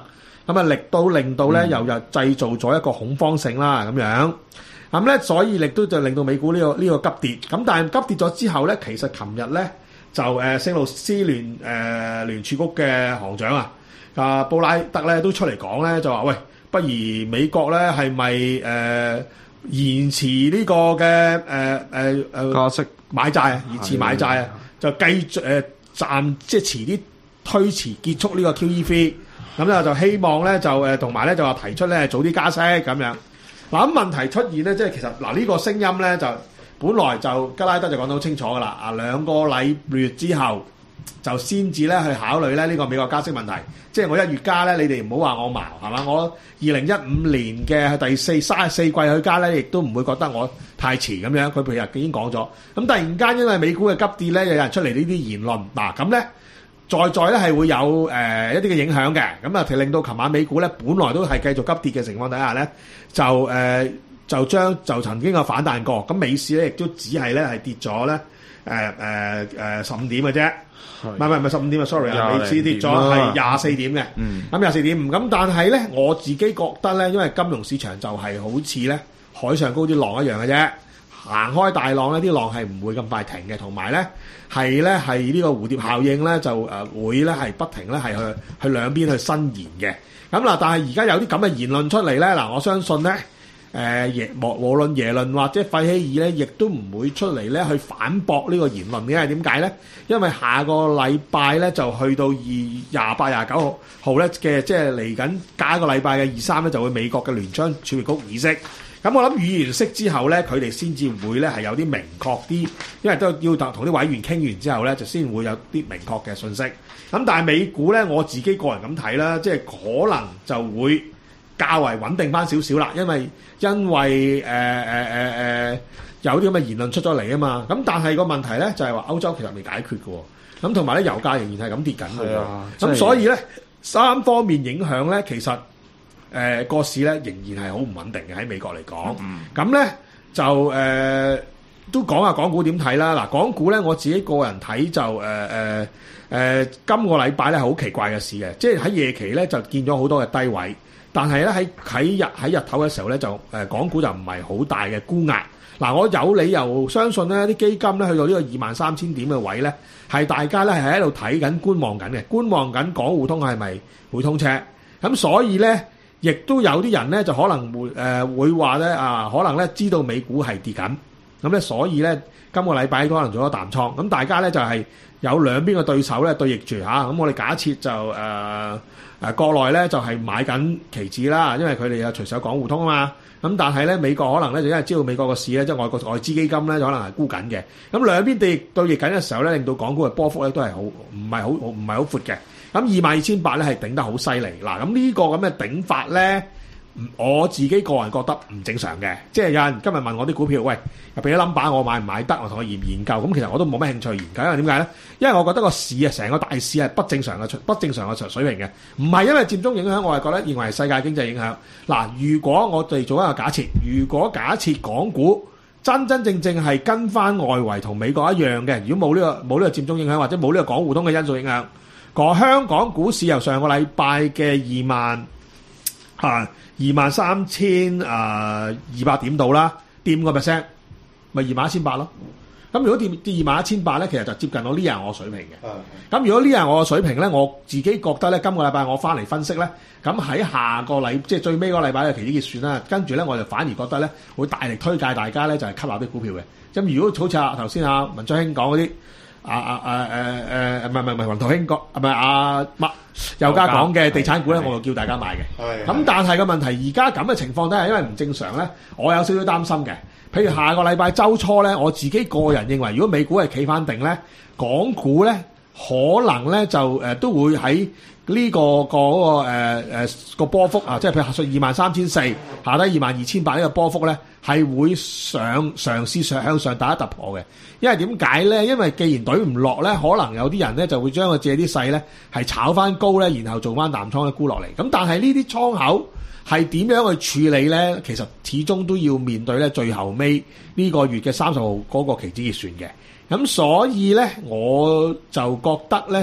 S3: 咁啊力都令到咧、嗯、又又製造咗一個恐慌性啦咁樣。咁咧所以亦都就令到美股呢、呢個呢、呢個急跌。咁但係急跌咗之後咧，其實琴日咧就誒、呃、聖路斯聯誒、呃、聯儲局嘅行長啊，啊布拉德咧都出嚟講咧，就話喂，不如美國咧係咪誒延遲呢個嘅誒誒誒
S6: 加息
S3: 買債啊，延遲買債啊，就繼續誒暫即係遲啲推遲結束呢個 Q E 三，咁咧就希望咧就誒同埋咧就話提出咧早啲加息咁樣。嗱咁問題出現咧，即係其實嗱呢個聲音咧就本來就吉拉德就講得好清楚噶啦，啊兩個禮月之後就先至咧去考慮咧呢個美國加息問題。即係我一月加咧，你哋唔好話我茅係嘛？我二零一五年嘅第四三十四季去加咧，亦都唔會覺得我太遲咁樣。佢譬如已經講咗，咁突然間因為美股嘅急跌咧，有人出嚟呢啲言論，嗱咁咧在在咧係會有誒、呃、一啲嘅影響嘅。咁啊，令到琴晚美股咧本來都係繼續急跌嘅情況底下咧，就誒、呃、就將就曾經有反彈過。咁美市咧亦都只係咧係跌咗咧誒誒誒十五點嘅啫。唔係唔係唔係十五點啊 ，sorry 啊，美市跌咗係廿四點嘅，咁廿四點五，咁但係咧我自己覺得咧，因為金融市場就係好似咧海上高啲浪一樣嘅啫，行開大浪咧，啲浪係唔會咁快停嘅，同埋咧係咧係呢個蝴蝶效應咧就誒、呃、會咧係不停咧係去去兩邊去伸延嘅，咁嗱，但係而家有啲咁嘅言論出嚟咧，嗱我相信咧。誒耶無無論耶倫或者費希爾咧，亦都唔會出嚟咧去反駁呢個言論嘅。點解咧？因為下個禮拜咧就去到二廿八、廿九號號咧嘅，即係嚟緊加一個禮拜嘅二三咧，就會美國嘅聯邦儲備局議息。咁我諗議完息之後咧，佢哋先至會咧係有啲明確啲，因為都要同啲委員傾完之後咧，就先會有啲明確嘅信息。咁但係美股咧，我自己個人咁睇啦，即係可能就會較為穩定翻少少啦，因為因為誒誒誒誒有啲咁嘅言論出咗嚟啊嘛，咁但係個問題咧就係話歐洲其實未解決嘅喎，咁同埋咧油價仍然係咁跌緊嘅喎，咁、啊、所以咧三方面影響咧，其實誒個、呃、市咧仍然係好唔穩定嘅喺美國嚟講，咁咧、嗯、就誒、呃、都講下港股點睇啦。嗱，港股咧我自己個人睇就誒誒誒今個禮拜咧係好奇怪嘅事嘅，即係喺夜期咧就見咗好多嘅低位。但係咧喺喺日喺日頭嘅時候咧就誒、呃、港股就唔係好大嘅沽壓。嗱、啊，我有理由相信咧啲基金咧去到呢個二萬三千點嘅位咧，係大家咧係喺度睇緊觀望緊嘅，觀望緊港互通係咪會通車。咁所以咧，亦都有啲人咧就可能會誒、呃、會話咧啊，可能咧知道美股係跌緊，咁咧所以咧今個禮拜都可能做咗淡倉。咁大家咧就係、是、有兩邊嘅對手咧對弈住嚇。咁、啊、我哋假設就誒。呃誒、啊、國內咧就係、是、買緊期指啦，因為佢哋有隨時有港互通啊嘛。咁但係咧美國可能咧就因為知道美國個市咧即係外國外資基金咧就可能係沽緊嘅。咁兩邊對對弈緊嘅時候咧，令到港股嘅波幅咧都係好唔係好唔係好闊嘅。咁二萬二千八咧係頂得好犀利。嗱，咁呢個咁嘅頂法咧，我自己個人覺得唔正常嘅。即係有人今日問我啲股票，喂，又俾咗 number 我買唔買得？我同佢研唔研究。咁其實我都冇乜興趣研究，因為點解咧？因為我覺得個市啊，成個大市係不正常嘅不正常嘅水平嘅，唔係因為佔中影響，我係覺得認為係世界經濟影響。嗱，如果我哋做一個假設，如果假設港股真真正正係跟翻外圍同美國一樣嘅，如果冇呢個冇呢個佔中影響，或者冇呢個港互通嘅因素影響，個香港股市由上個禮拜嘅二萬啊二萬三千啊二百點度啦，跌五個 percent，咪二萬一千八咯。咁如果跌跌二萬一千八咧，其實就接近我呢日我水平嘅。咁、嗯、如果呢日我嘅水平咧，我自己覺得咧，今個禮拜我翻嚟分析咧，咁喺下個禮即係最尾嗰個禮拜嘅期指結算啦，跟住咧我就反而覺得咧會大力推介大家咧就係吸納啲股票嘅。咁如果好似阿頭先阿文章興講嗰啲，啊啊啊誒誒唔係唔係唔係雲圖興講，唔係阿乜有家講嘅地產股咧，我就叫大家買嘅。咁但係個問題而家咁嘅情況底下，因為唔正常咧，我有少少擔心嘅。譬如下個禮拜週初咧，我自己個人認為，如果美股係企翻定咧，港股咧可能咧就誒、呃、都會喺呢、這個個嗰個誒誒個波幅啊，即係譬如說二萬三千四下低二萬二千八呢個波幅咧，係會上嘗試上向上打一突破嘅。因為點解咧？因為既然隊唔落咧，可能有啲人咧就會將佢借啲勢咧係炒翻高咧，然後做翻淡倉咧沽落嚟。咁但係呢啲倉口係點樣去處理咧？其實始終都要面對咧最後尾呢個月嘅三十號嗰個期指結算嘅。咁所以咧，我就覺得咧，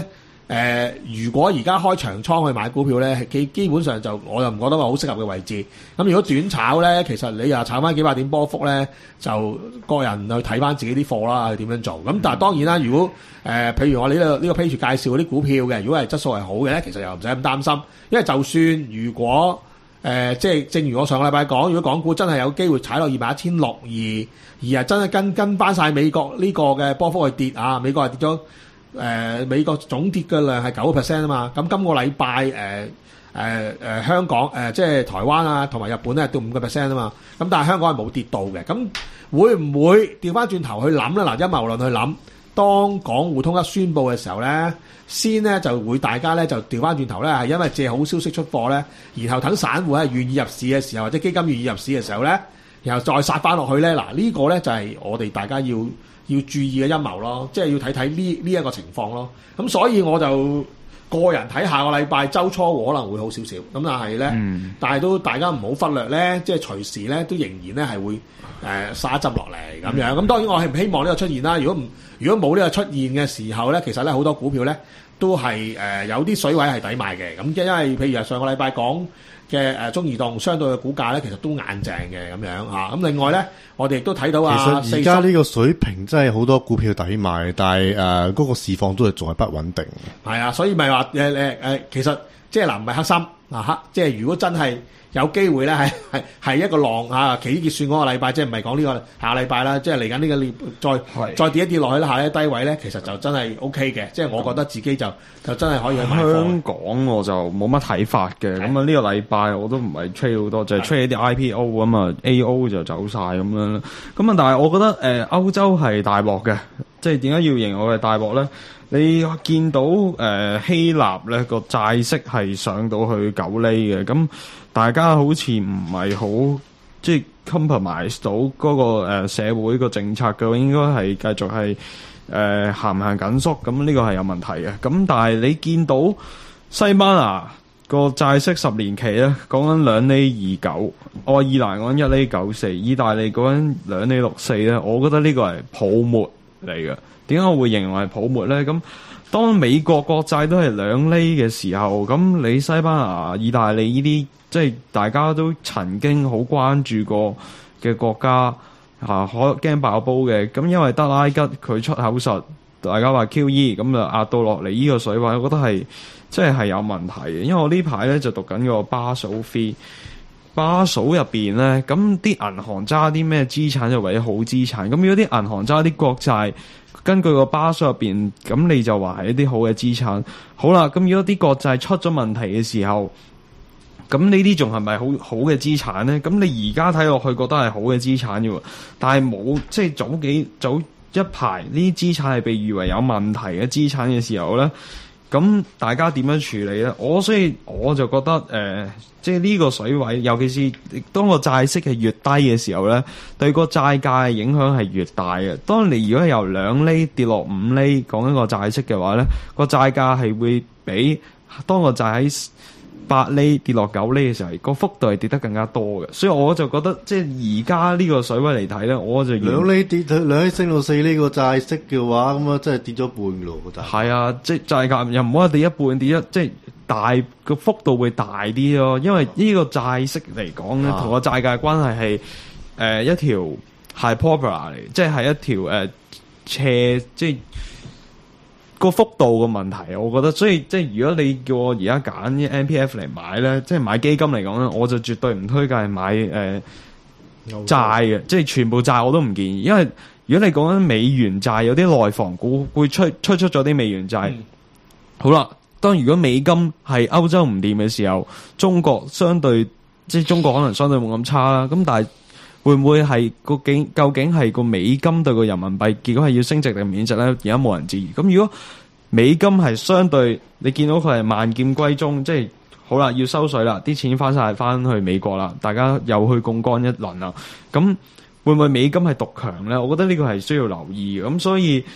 S3: 呃，如果而家開長倉去買股票咧，基基本上就我就唔覺得話好適合嘅位置。咁如果短炒咧，其實你又炒翻幾百點波幅咧，就個人去睇翻自己啲貨啦，去點樣做。咁但係當然啦，如果誒、呃、譬如我呢、呢個呢、呢個 page 介紹嗰啲股票嘅，如果係質素係好嘅咧，其實又唔使咁擔心，因為就算如果誒、呃，即係正如我上個禮拜講，如果港股真係有機會踩落二萬一千六，而而係真係跟跟翻晒美國呢個嘅波幅去跌啊，美國係跌咗誒、呃，美國總跌嘅量係九個 percent 啊嘛，咁今個禮拜誒誒誒香港誒、呃、即係台灣啊同埋日本咧跌五個 percent 啊嘛，咁但係香港係冇跌到嘅，咁會唔會調翻轉頭去諗咧？嗱，陰謀論去諗。當港互通一宣佈嘅時候咧，先咧就會大家咧就調翻轉頭咧，係因為借好消息出貨咧，然後等散戶係願意入市嘅時候，或者基金願意入市嘅時候咧，然後再殺翻落去咧，嗱、這個、呢個咧就係、是、我哋大家要要注意嘅陰謀咯，即係要睇睇呢呢一個情況咯。咁所以我就個人睇下個禮拜週初可能會好少少，咁但係咧，嗯、但係都大家唔好忽略咧，即係隨時咧都仍然咧係會誒殺一針落嚟咁樣。咁、嗯、當然我係唔希望呢個出現啦。如果唔如果冇呢個出現嘅時候咧，其實咧好多股票咧都係誒、呃、有啲水位係抵買嘅。咁因為譬如上個禮拜講嘅誒中移動相對嘅股價咧，其實都硬淨嘅咁樣嚇。咁、啊、另外咧，我哋亦都睇到啊，
S4: 其實而家呢個水平真係好多股票抵買，但係誒嗰個市況都係仲係不穩定嘅。
S3: 係啊，所以咪話誒誒誒，其實即係嗱唔係黑心嗱黑，即係如果真係有機會咧，係係係一個浪嚇，期指結算嗰個禮拜，即係唔係講呢個下個禮拜啦，即係嚟緊呢個禮再再跌一跌落去啦，下啲低位咧，其實就真係 O K 嘅，即係我覺得自己就就真係可以去買貨。
S6: 香港我就冇乜睇法嘅，咁啊呢個禮拜我都唔係 trade 好多，就係 trade 啲 I P O 咁啊 A O 就走晒咁樣啦。咁啊，但係我覺得誒、呃、歐洲係大鑊嘅，即係點解要形容我係大鑊咧？你見到誒、呃、希臘咧個債息係上到去九厘嘅，咁大家好似唔係好即係 compromise 到嗰、那個、呃、社會個政策嘅，應該係繼續係誒行唔行緊縮，咁呢個係有問題嘅。咁但係你見到西班牙個債息十年期咧講緊兩厘二九，愛爾蘭講緊一厘九四，意大利講緊兩厘六四咧，我覺得呢個係泡沫嚟嘅。點解我會認為係泡沫咧？咁當美國國債都係兩厘嘅時候，咁你西班牙、意大利呢啲即係大家都曾經好關注過嘅國家嚇，可驚爆煲嘅。咁因為德拉吉佢出口術，大家話 Q E， 咁就壓到落嚟呢個水位，我覺得係即係係有問題嘅。因為我呢排咧就讀緊個巴數 fee。巴數入邊咧，咁啲銀行揸啲咩資產就為咗好資產。咁如果啲銀行揸啲國債，根據個巴數入邊，咁你就話係一啲好嘅資產。好啦，咁如果啲國債出咗問題嘅時候，咁呢啲仲係咪好好嘅資產咧？咁你而家睇落去覺得係好嘅資產嘅，但係冇即係早幾早一排呢啲資產係被譽為有問題嘅資產嘅時候咧，咁大家點樣處理咧？我所以我就覺得誒、呃，即係呢個水位，尤其是當個債息係越低嘅時候咧，對個債價嘅影響係越大嘅。當你如果由兩厘跌落五厘，講緊個債息嘅話咧，個債價係會比當個債喺八厘跌落九厘嘅時候，個幅度係跌得更加多嘅。所以我就覺得，即係而家呢個水位嚟睇咧，我就
S4: 兩厘跌兩厘升到四厘個債息嘅話，咁啊真係跌咗半嘅咯，個債。係
S6: 啊，即係債價又唔好話跌一半，跌一即係大個幅度會大啲咯。因為呢個債息嚟講咧，同個債價關係係誒一條 hyperbole 嚟，即係係一條誒、呃、斜即係。個幅度嘅問題，我覺得，所以即係如果你叫我而家揀啲 M P F 嚟買咧，即係買基金嚟講咧，我就絕對唔推介買誒、呃、債嘅，即係全部債我都唔建議，因為如果你講緊美元債，有啲內房股會出出出咗啲美元債。嗯、好啦，當如果美金係歐洲唔掂嘅時候，中國相對即係中國可能相對冇咁差啦，咁但係會唔會係個景？究竟係個美金對個人民幣，結果係要升值定貶值咧？而家冇人知。咁如果美金係相對，你見到佢係萬劍歸宗，即係好啦，要收水啦，啲錢翻晒翻去美國啦，大家又去槓桿一輪啦。咁會唔會美金係獨強咧？我覺得呢個係需要留意嘅。咁所以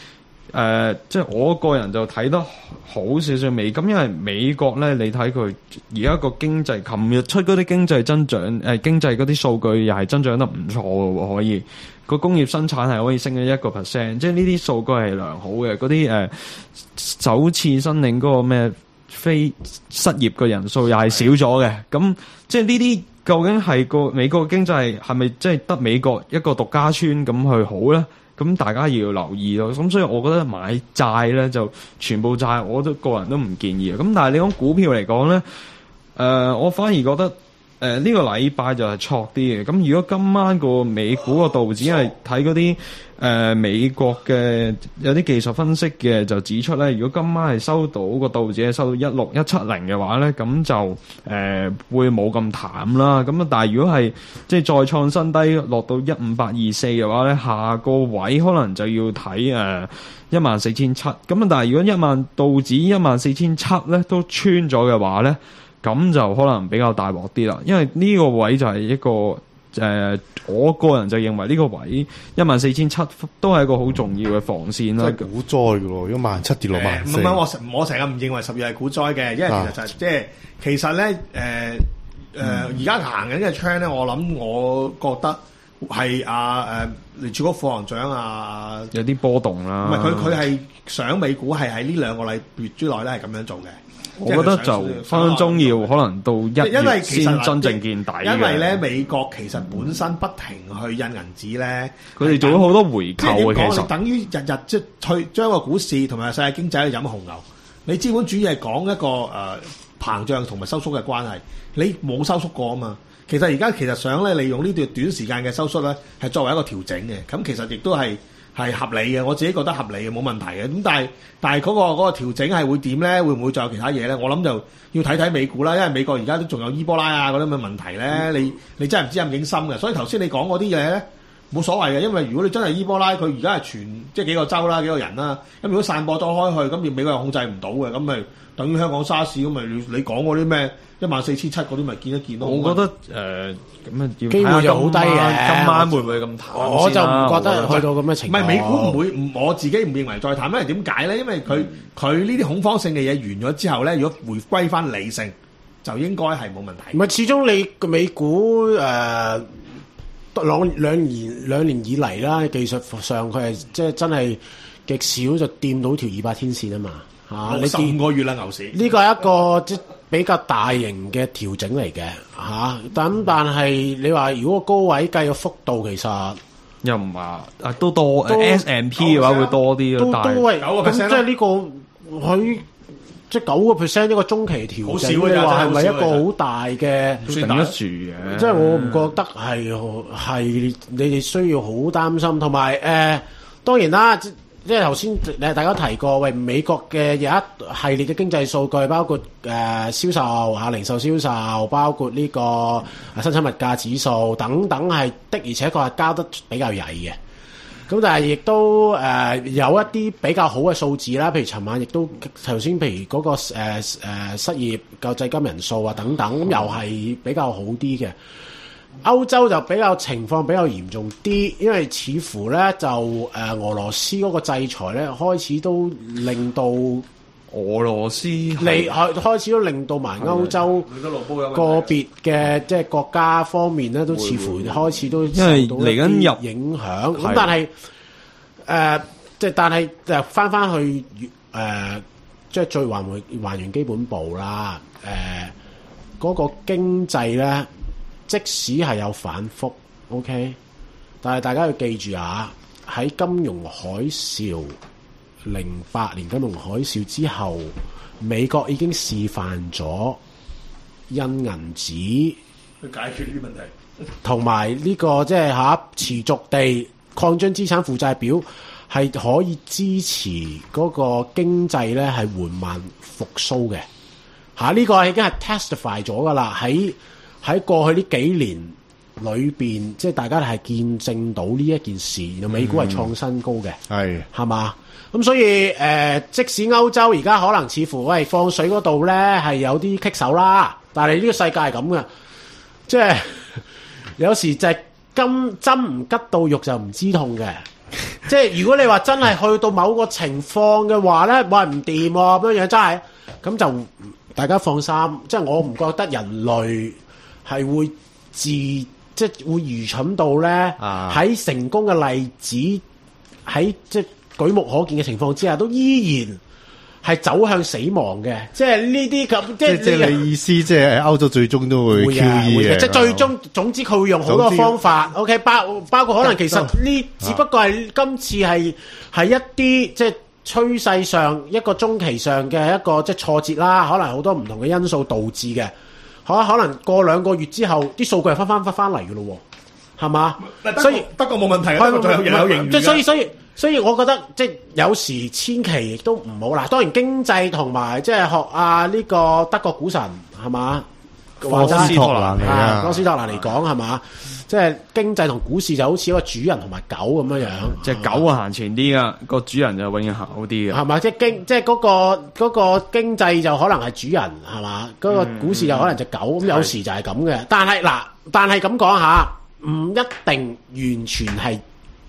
S6: 呃，即係我個人就睇得好少少美金，因為美國咧，你睇佢而家個經濟，琴日出嗰啲經濟增長，誒、呃、經濟嗰啲數據又係增長得唔錯嘅喎，可以個工業生產係可以升咗一個 percent，即係呢啲數據係良好嘅。嗰啲誒首次申領嗰個咩非失業嘅人數又係少咗嘅，咁即係呢啲究竟係個美國經濟係咪即係得美國一個獨家村咁去好咧？咁大家要留意咯。咁所以我覺得買債咧就全部債，我都個人都唔建議。咁但係你講股票嚟講咧，誒、呃、我反而覺得誒呢、呃這個禮拜就係錯啲嘅。咁如果今晚個美股個道指係睇嗰啲誒美國嘅有啲技術分析嘅就指出咧，如果今晚係收到個道指係收到一六一七零嘅話咧，咁就誒、呃、會冇咁淡啦。咁啊，但係如果係即係再創新低落到一五八二四嘅話咧，下個位可能就要睇誒一萬四千七。咁啊，但係如果一萬道指一萬四千七咧都穿咗嘅話咧，咁就可能比較大鑊啲啦。因為呢個位就係一個。誒、呃，我個人就認為呢個位一萬四千七都係一個好重要嘅防線啦。
S4: 即係股災嘅咯，一萬七跌落萬四。
S3: 唔係我我成日唔認為十月係股災嘅，因為其實就係、是啊、即係其實咧誒誒，而家行緊嘅 trend 咧，我諗我覺得係啊誒，聯儲局副行長啊，
S6: 有啲波動啦。
S3: 唔係佢佢係想美股係喺呢兩個禮月之內咧係咁樣做嘅。
S6: 我覺得就分分鐘要可能到一月先真正見底嘅。
S3: 因為咧美國其實本身不停去印銀紙咧，
S6: 佢哋做咗好多回購嘅。其實
S3: 等於日日即係去將個股市同埋世界經濟去飲紅牛。你資本主義係講一個誒、呃、膨脹同埋收縮嘅關係，你冇收縮過啊嘛。其實而家其實想咧利用呢段短時間嘅收縮咧，係作為一個調整嘅。咁其實亦都係。係合理嘅，我自己覺得合理嘅，冇問題嘅。咁但係但係嗰個嗰個調整係會點咧？會唔會再有其他嘢咧？我諗就要睇睇美股啦，因為美國而家都仲有伊波拉啊嗰啲咁嘅問題咧。嗯、你你真係唔知有幾深嘅。所以頭先你講嗰啲嘢咧冇所謂嘅，因為如果你真係伊波拉，佢而家係全即係幾個州啦、幾個人啦，咁如果散播咗開去，咁美國又控制唔到嘅，咁咪等於香港沙士咁咪你你講嗰啲咩一萬四千七嗰啲咪見一見咯。
S6: 我覺得誒咁啊，要
S3: 機會就好低嘅。
S6: 今晚會唔會咁淡？
S3: 我就唔覺得去到咁嘅情況。唔係美股唔會，唔我自己唔認為再淡，因為點解咧？因為佢佢呢啲恐慌性嘅嘢完咗之後咧，如果回歸翻理性，就應該係冇問題。唔係，始終你個美股誒。呃兩兩年兩年以嚟啦，技術上佢係即係真係極少就掂到條二百天線啊嘛嚇！你十五個月啦牛市，呢個係一個即比較大型嘅調整嚟嘅嚇。咁但係你話如果高位計嘅幅度其實
S6: 又唔話啊都多 S and P 嘅話會多啲咯，但係九個 percent
S3: 即係呢個佢。即係九個 percent 一個中期調整，你話係咪一個好大嘅
S6: 頂得住嘅？
S3: 即係我唔覺得係係你哋需要好擔心，同埋誒當然啦，即係頭先誒大家提過，喂美國嘅有一系列嘅經濟數據，包括誒、呃、銷售嚇、零售銷售，包括呢個生產物價指數等等，係的而且確係交得比較曳嘅。咁但係亦都誒、呃、有一啲比較好嘅數字啦，譬如尋晚亦都頭先，譬如嗰、那個誒誒、呃、失業救濟金人數啊等等，咁又係比較好啲嘅。歐洲就比較情況比較嚴重啲，因為似乎咧就誒、呃、俄羅斯嗰個制裁咧開始都令到
S6: 俄羅斯
S3: 嚟開開始都令到埋歐洲個別嘅即係國家方面咧，都似乎開始都受到一啲影響。咁但係誒，即係但係就翻翻去誒，即、呃、係最還回還原基本步啦。誒、呃，嗰、那個經濟咧，即使係有反覆 ，OK， 但係大家要記住啊，喺金融海嘯。零八年金融海嘯之後，美國已經示範咗印銀紙去解決呢啲問題，同埋呢個即係嚇持續地擴張資產負債表，係可以支持嗰個經濟咧係緩慢復甦嘅嚇。呢個已經係 testify 咗噶啦，喺喺過去呢幾年裏邊，即係大家係見證到呢一件事，然後美股係創新高嘅，係係嘛？咁所以誒、呃，即使歐洲而家可能似乎喂放水嗰度咧係有啲棘手啦，但係呢個世界係咁嘅，即係有時就係金針唔吉到肉就唔知痛嘅
S5: 即係如果你話真係去到某個情況嘅話咧，喂唔掂喎咁樣樣真係，咁就大家放心。即係我唔覺得人類係會自即係會愚蠢到咧，喺、啊、成功嘅例子喺即係舉目可見嘅情況之下，都依然係走向死亡嘅。即係呢啲咁，即係即係你意思，即係歐洲最終都會 Q E 嘅，即係最終總之佢會用好多方法。O K， 包包括可能其實呢，只不過係今次係係一啲即係趨勢上一個中期上嘅一個即係挫折啦，可能好多唔同嘅因素導致嘅。可可能過兩個月之後，啲數據係翻翻翻翻嚟嘅咯喎，係嘛？所以
S3: 德國冇問題，德國仲有有盈餘。
S5: 即係所以所以所以，我覺得即係有時千祈亦都唔好啦。當然經濟同埋即係學啊呢個德國股神係嘛？
S4: 科斯托蘭嚟啊，
S5: 科斯托蘭嚟講係嘛？即係經濟同股市就好似一個主人同埋狗咁樣樣，
S6: 即係狗啊行前啲噶，個主人就永遠行好啲嘅。
S5: 係嘛？即係經即係嗰個嗰個經濟就可能係主人係嘛？嗰個股市就可能隻狗咁，有時就係咁嘅。但係嗱，但係咁講下，唔一定完全係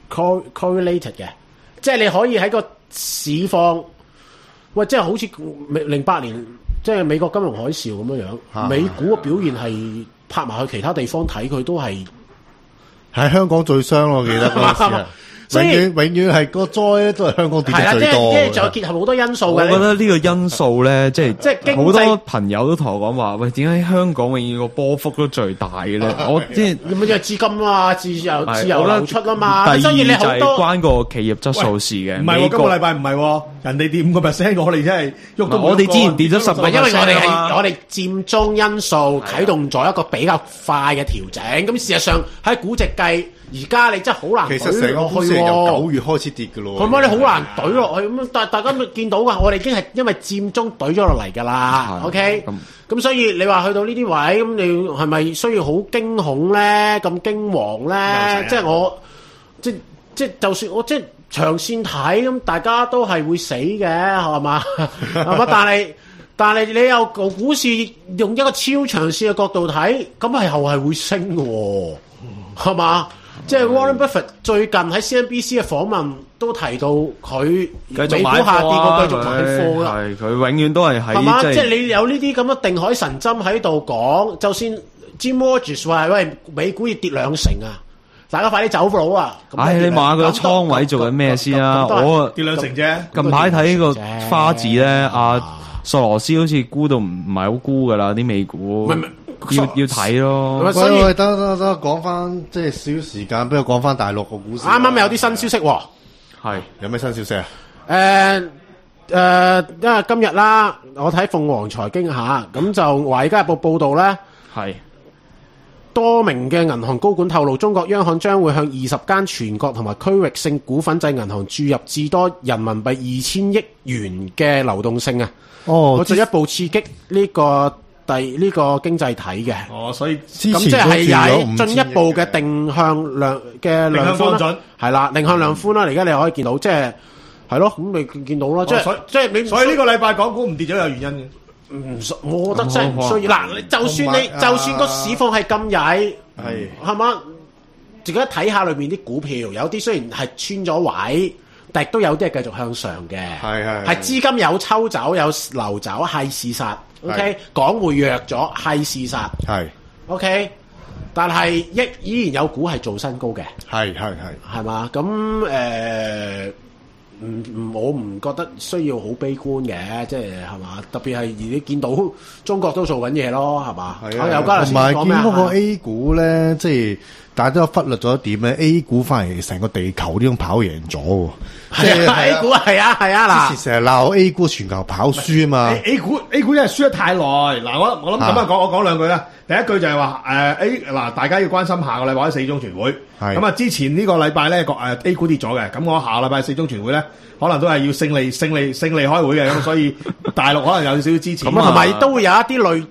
S5: correlated 嘅，即係你可以喺個市況，喂，即係好似零八年即係美國金融海嘯咁樣樣，美股嘅表現係拍埋去其他地方睇，佢都係。
S4: 喺香港最傷咯，我記得嗰陣時啊，永遠永遠係個災咧，都係香港跌得最多。
S5: 即係仲有結合好多因素嘅。
S6: 我覺得呢個因素咧，即係
S5: 即係
S6: 好多朋友都同我講話，喂，點解香港永遠個波幅都最大嘅咧？我即係
S5: 咁即係資金啊，自由自由流出啊嘛。
S6: 第二
S5: 所以你好多
S6: 就係關個企業質素事嘅。
S3: 唔係喎，今個禮拜唔係喎，人哋跌五個 percent， 我哋真係喐到。
S6: 我哋之前跌咗十個 percent，
S5: 因為我哋係我哋佔中因素啟動咗一個比較快嘅調整。咁事實上喺估值計。而家你真係好難懟落去喎！
S4: 其實成個股市由九月開始跌嘅咯，
S5: 係咪？你好難懟落去咁，但係大家都見到㗎，我哋已經係因為佔中懟咗落嚟㗎啦。OK，咁所以你話去到呢啲位，咁你係咪需要好驚恐咧？咁驚惶咧？即係我即即就算我即長線睇，咁大家都係會死嘅，係嘛？係嘛？但係但係你有個股市用一個超長線嘅角度睇，咁係後係會升嘅喎，係嘛？即係 Warren Buffett 最近喺 C N B C 嘅訪問都提到佢美股下跌過繼續買貨啦。
S6: 係佢永遠都係喺。係嘛？
S5: 即係你有呢啲咁嘅定海神針喺度講，就算 Jim Rogers 話喂美股要跌兩成啊，大家快啲走佬啊！
S6: 唉，你望下佢個倉位做緊咩先啊？我
S3: 跌兩成啫。
S6: 近排睇個花字咧，阿索羅斯好似估到唔唔係好估噶啦，啲美股。要要睇咯，
S4: 喂喂，得得得，講翻即係少時間，不如講翻大陸個股市。
S5: 啱啱有啲新消息喎，
S6: 係
S4: 有咩新消息啊？
S5: 誒誒，因為今日啦，我睇鳳凰財經下，咁就《華爾街日報》報道咧，
S6: 係
S5: 多名嘅銀行高管透露，中國央行將會向二十間全國同埋區域性股份制銀行注入至多人民幣二千億元嘅流動性啊！哦，進一步刺激呢個。第呢個經濟體嘅，
S3: 哦，所以
S5: 咁即係有進一步嘅定向量嘅量寬啦，係啦，定向量寬啦。而家你可以見到，即係係咯，咁你見到啦，即係即係你。
S3: 所以呢個禮拜港股唔跌咗有原因嘅，
S5: 唔，我覺得真係唔需要。嗱，就算你就算個市況係咁曳，係係嘛，自己睇下裏面啲股票，有啲雖然係穿咗位，但係都有啲係繼續向上嘅，係係係資金有抽走有流走係事實。OK，港匯弱咗係事實，係 OK，但係亦依然有股係做新高嘅，
S4: 係係係，
S5: 係嘛？咁誒，唔唔，我唔覺得需要好悲觀嘅，即係係嘛？特別係而你見到中國都做緊嘢咯，係嘛？係啊，
S4: 同埋見嗰個 A 股咧，即係大家都忽略咗一點咧 ，A 股反而成個地球呢種跑贏咗喎。
S5: 係啊 ，A 股係啊係啊嗱，
S4: 之前成日鬧 A 股全球跑輸啊嘛
S3: ，A 股 A 股因為輸得太耐，嗱我我諗咁樣講，我講兩句啦。第一句就係話誒 A 嗱，大家要關心下個禮拜四中全會，咁啊之前呢個禮拜咧個誒 A 股跌咗嘅，咁我下個禮拜四中全會咧，可能都係要勝利勝利勝利開會嘅，咁所以大陸可能有少少支持。咁
S5: 同埋都會有一啲類即係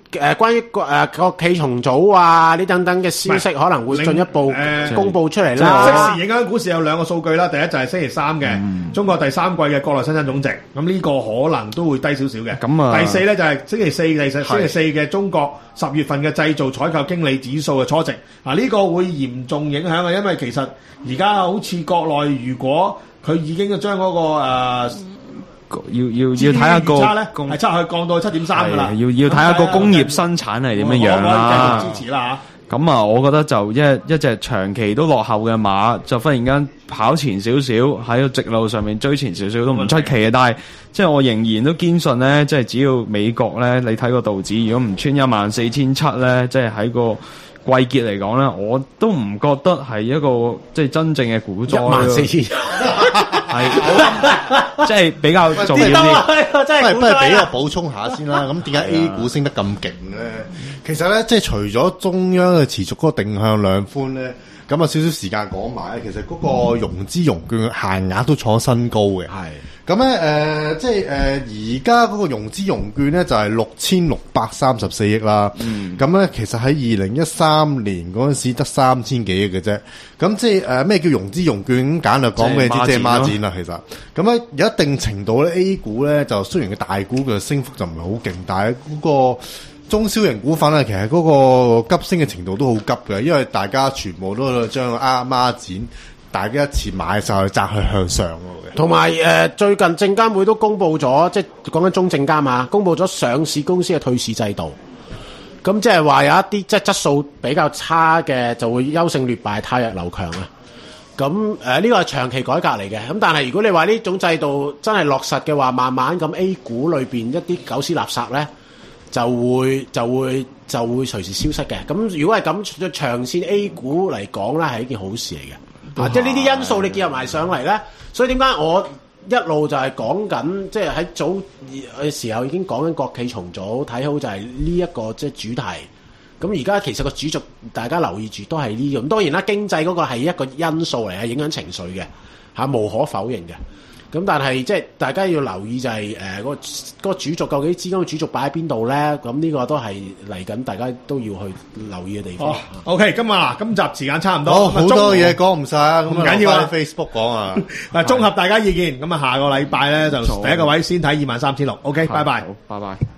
S5: 誒關於誒國企重組啊呢等等嘅消息可能會進一步公佈出嚟啦。
S3: 即時影響股市有兩個數據啦，第一就係星期三嘅、嗯、中國第三季嘅國內生產總值，咁呢個可能都會低少少嘅。咁啊，第四咧就係星期四第四星期四嘅中國十月份嘅製造採購經理指數嘅初值，啊呢、呢個會嚴重影響啊，因為其實而家好似國內如果佢已經將嗰、嗰個、呃
S6: 要要要睇下個
S3: 係差去降到七點三噶啦，
S6: 要要睇下個工業生產係點樣樣啦。
S3: 支持啦嚇。
S6: 咁啊，我覺得就一一隻長期都落後嘅馬，就忽然間跑前少少喺個直路上面追前少少都唔出奇嘅。但係即係我仍然都堅信咧，即係只要美國咧，你睇個道指如果唔穿一萬四千七咧，即係喺個季結嚟講咧，我都唔覺得係一個即係真正嘅股災。一萬四千係即係比較重要啲。
S5: 真係
S4: 不如俾我補充下先啦。咁點解 A 股升得咁勁咧？其實咧，即係除咗中央嘅持續嗰個定向量寬咧，咁啊少少時間講埋咧，其實嗰個融資融券限額都創新高嘅。係咁咧，誒，即係誒，而家嗰個融資融券咧就係六千六百三十四億啦。嗯，咁咧其實喺二零一三年嗰陣時得三千幾億嘅啫。咁即係誒咩叫融資融券？咁簡略講咩？即係孖展啦，其實。咁咧有一定程度咧 ，A 股咧就雖然個大股嘅升幅就唔係好勁，但係嗰個中小型股份咧，其實嗰個急升嘅程度都好急嘅，因為大家全部都將啊孖展，大家一次買晒去砸去向上嘅。
S5: 同埋誒，最近證監會都公布咗，即係講緊中證監啊，公布咗上市公司嘅退市制度。咁即係話有一啲即係質素比較差嘅，就會優勝劣敗，汰弱留強啊。咁誒呢個係長期改革嚟嘅。咁但係如果你話呢種制度真係落實嘅話，慢慢咁 A 股裏邊一啲狗屎垃圾咧，就會就會就會隨時消失嘅。咁如果係咁長線 A 股嚟講咧，係一件好事嚟嘅。啊，即係呢啲因素你結合埋上嚟咧，所以點解我一路就係講緊，即係喺早嘅時候已經講緊國企重組，睇好就係呢一個即係主題。咁而家其實個主軸大家留意住都係呢樣。咁當然啦，經濟嗰個係一個因素嚟，係影響情緒嘅嚇，無可否認嘅。咁但係即係大家要留意就係誒嗰個嗰個主軸究竟資金嘅主軸擺喺邊度咧？咁呢個都係嚟緊，大家都要去留意嘅地方。
S3: 哦，OK，今日嗱，今集時間差唔多，
S4: 好好多嘢講唔晒啊，咁
S3: 唔緊要啊
S4: ，Facebook 講啊。
S3: 嗱，綜合大家意見，咁啊，下個禮拜咧就第一個位先睇二萬三千六。OK，拜拜，
S6: 好，拜拜。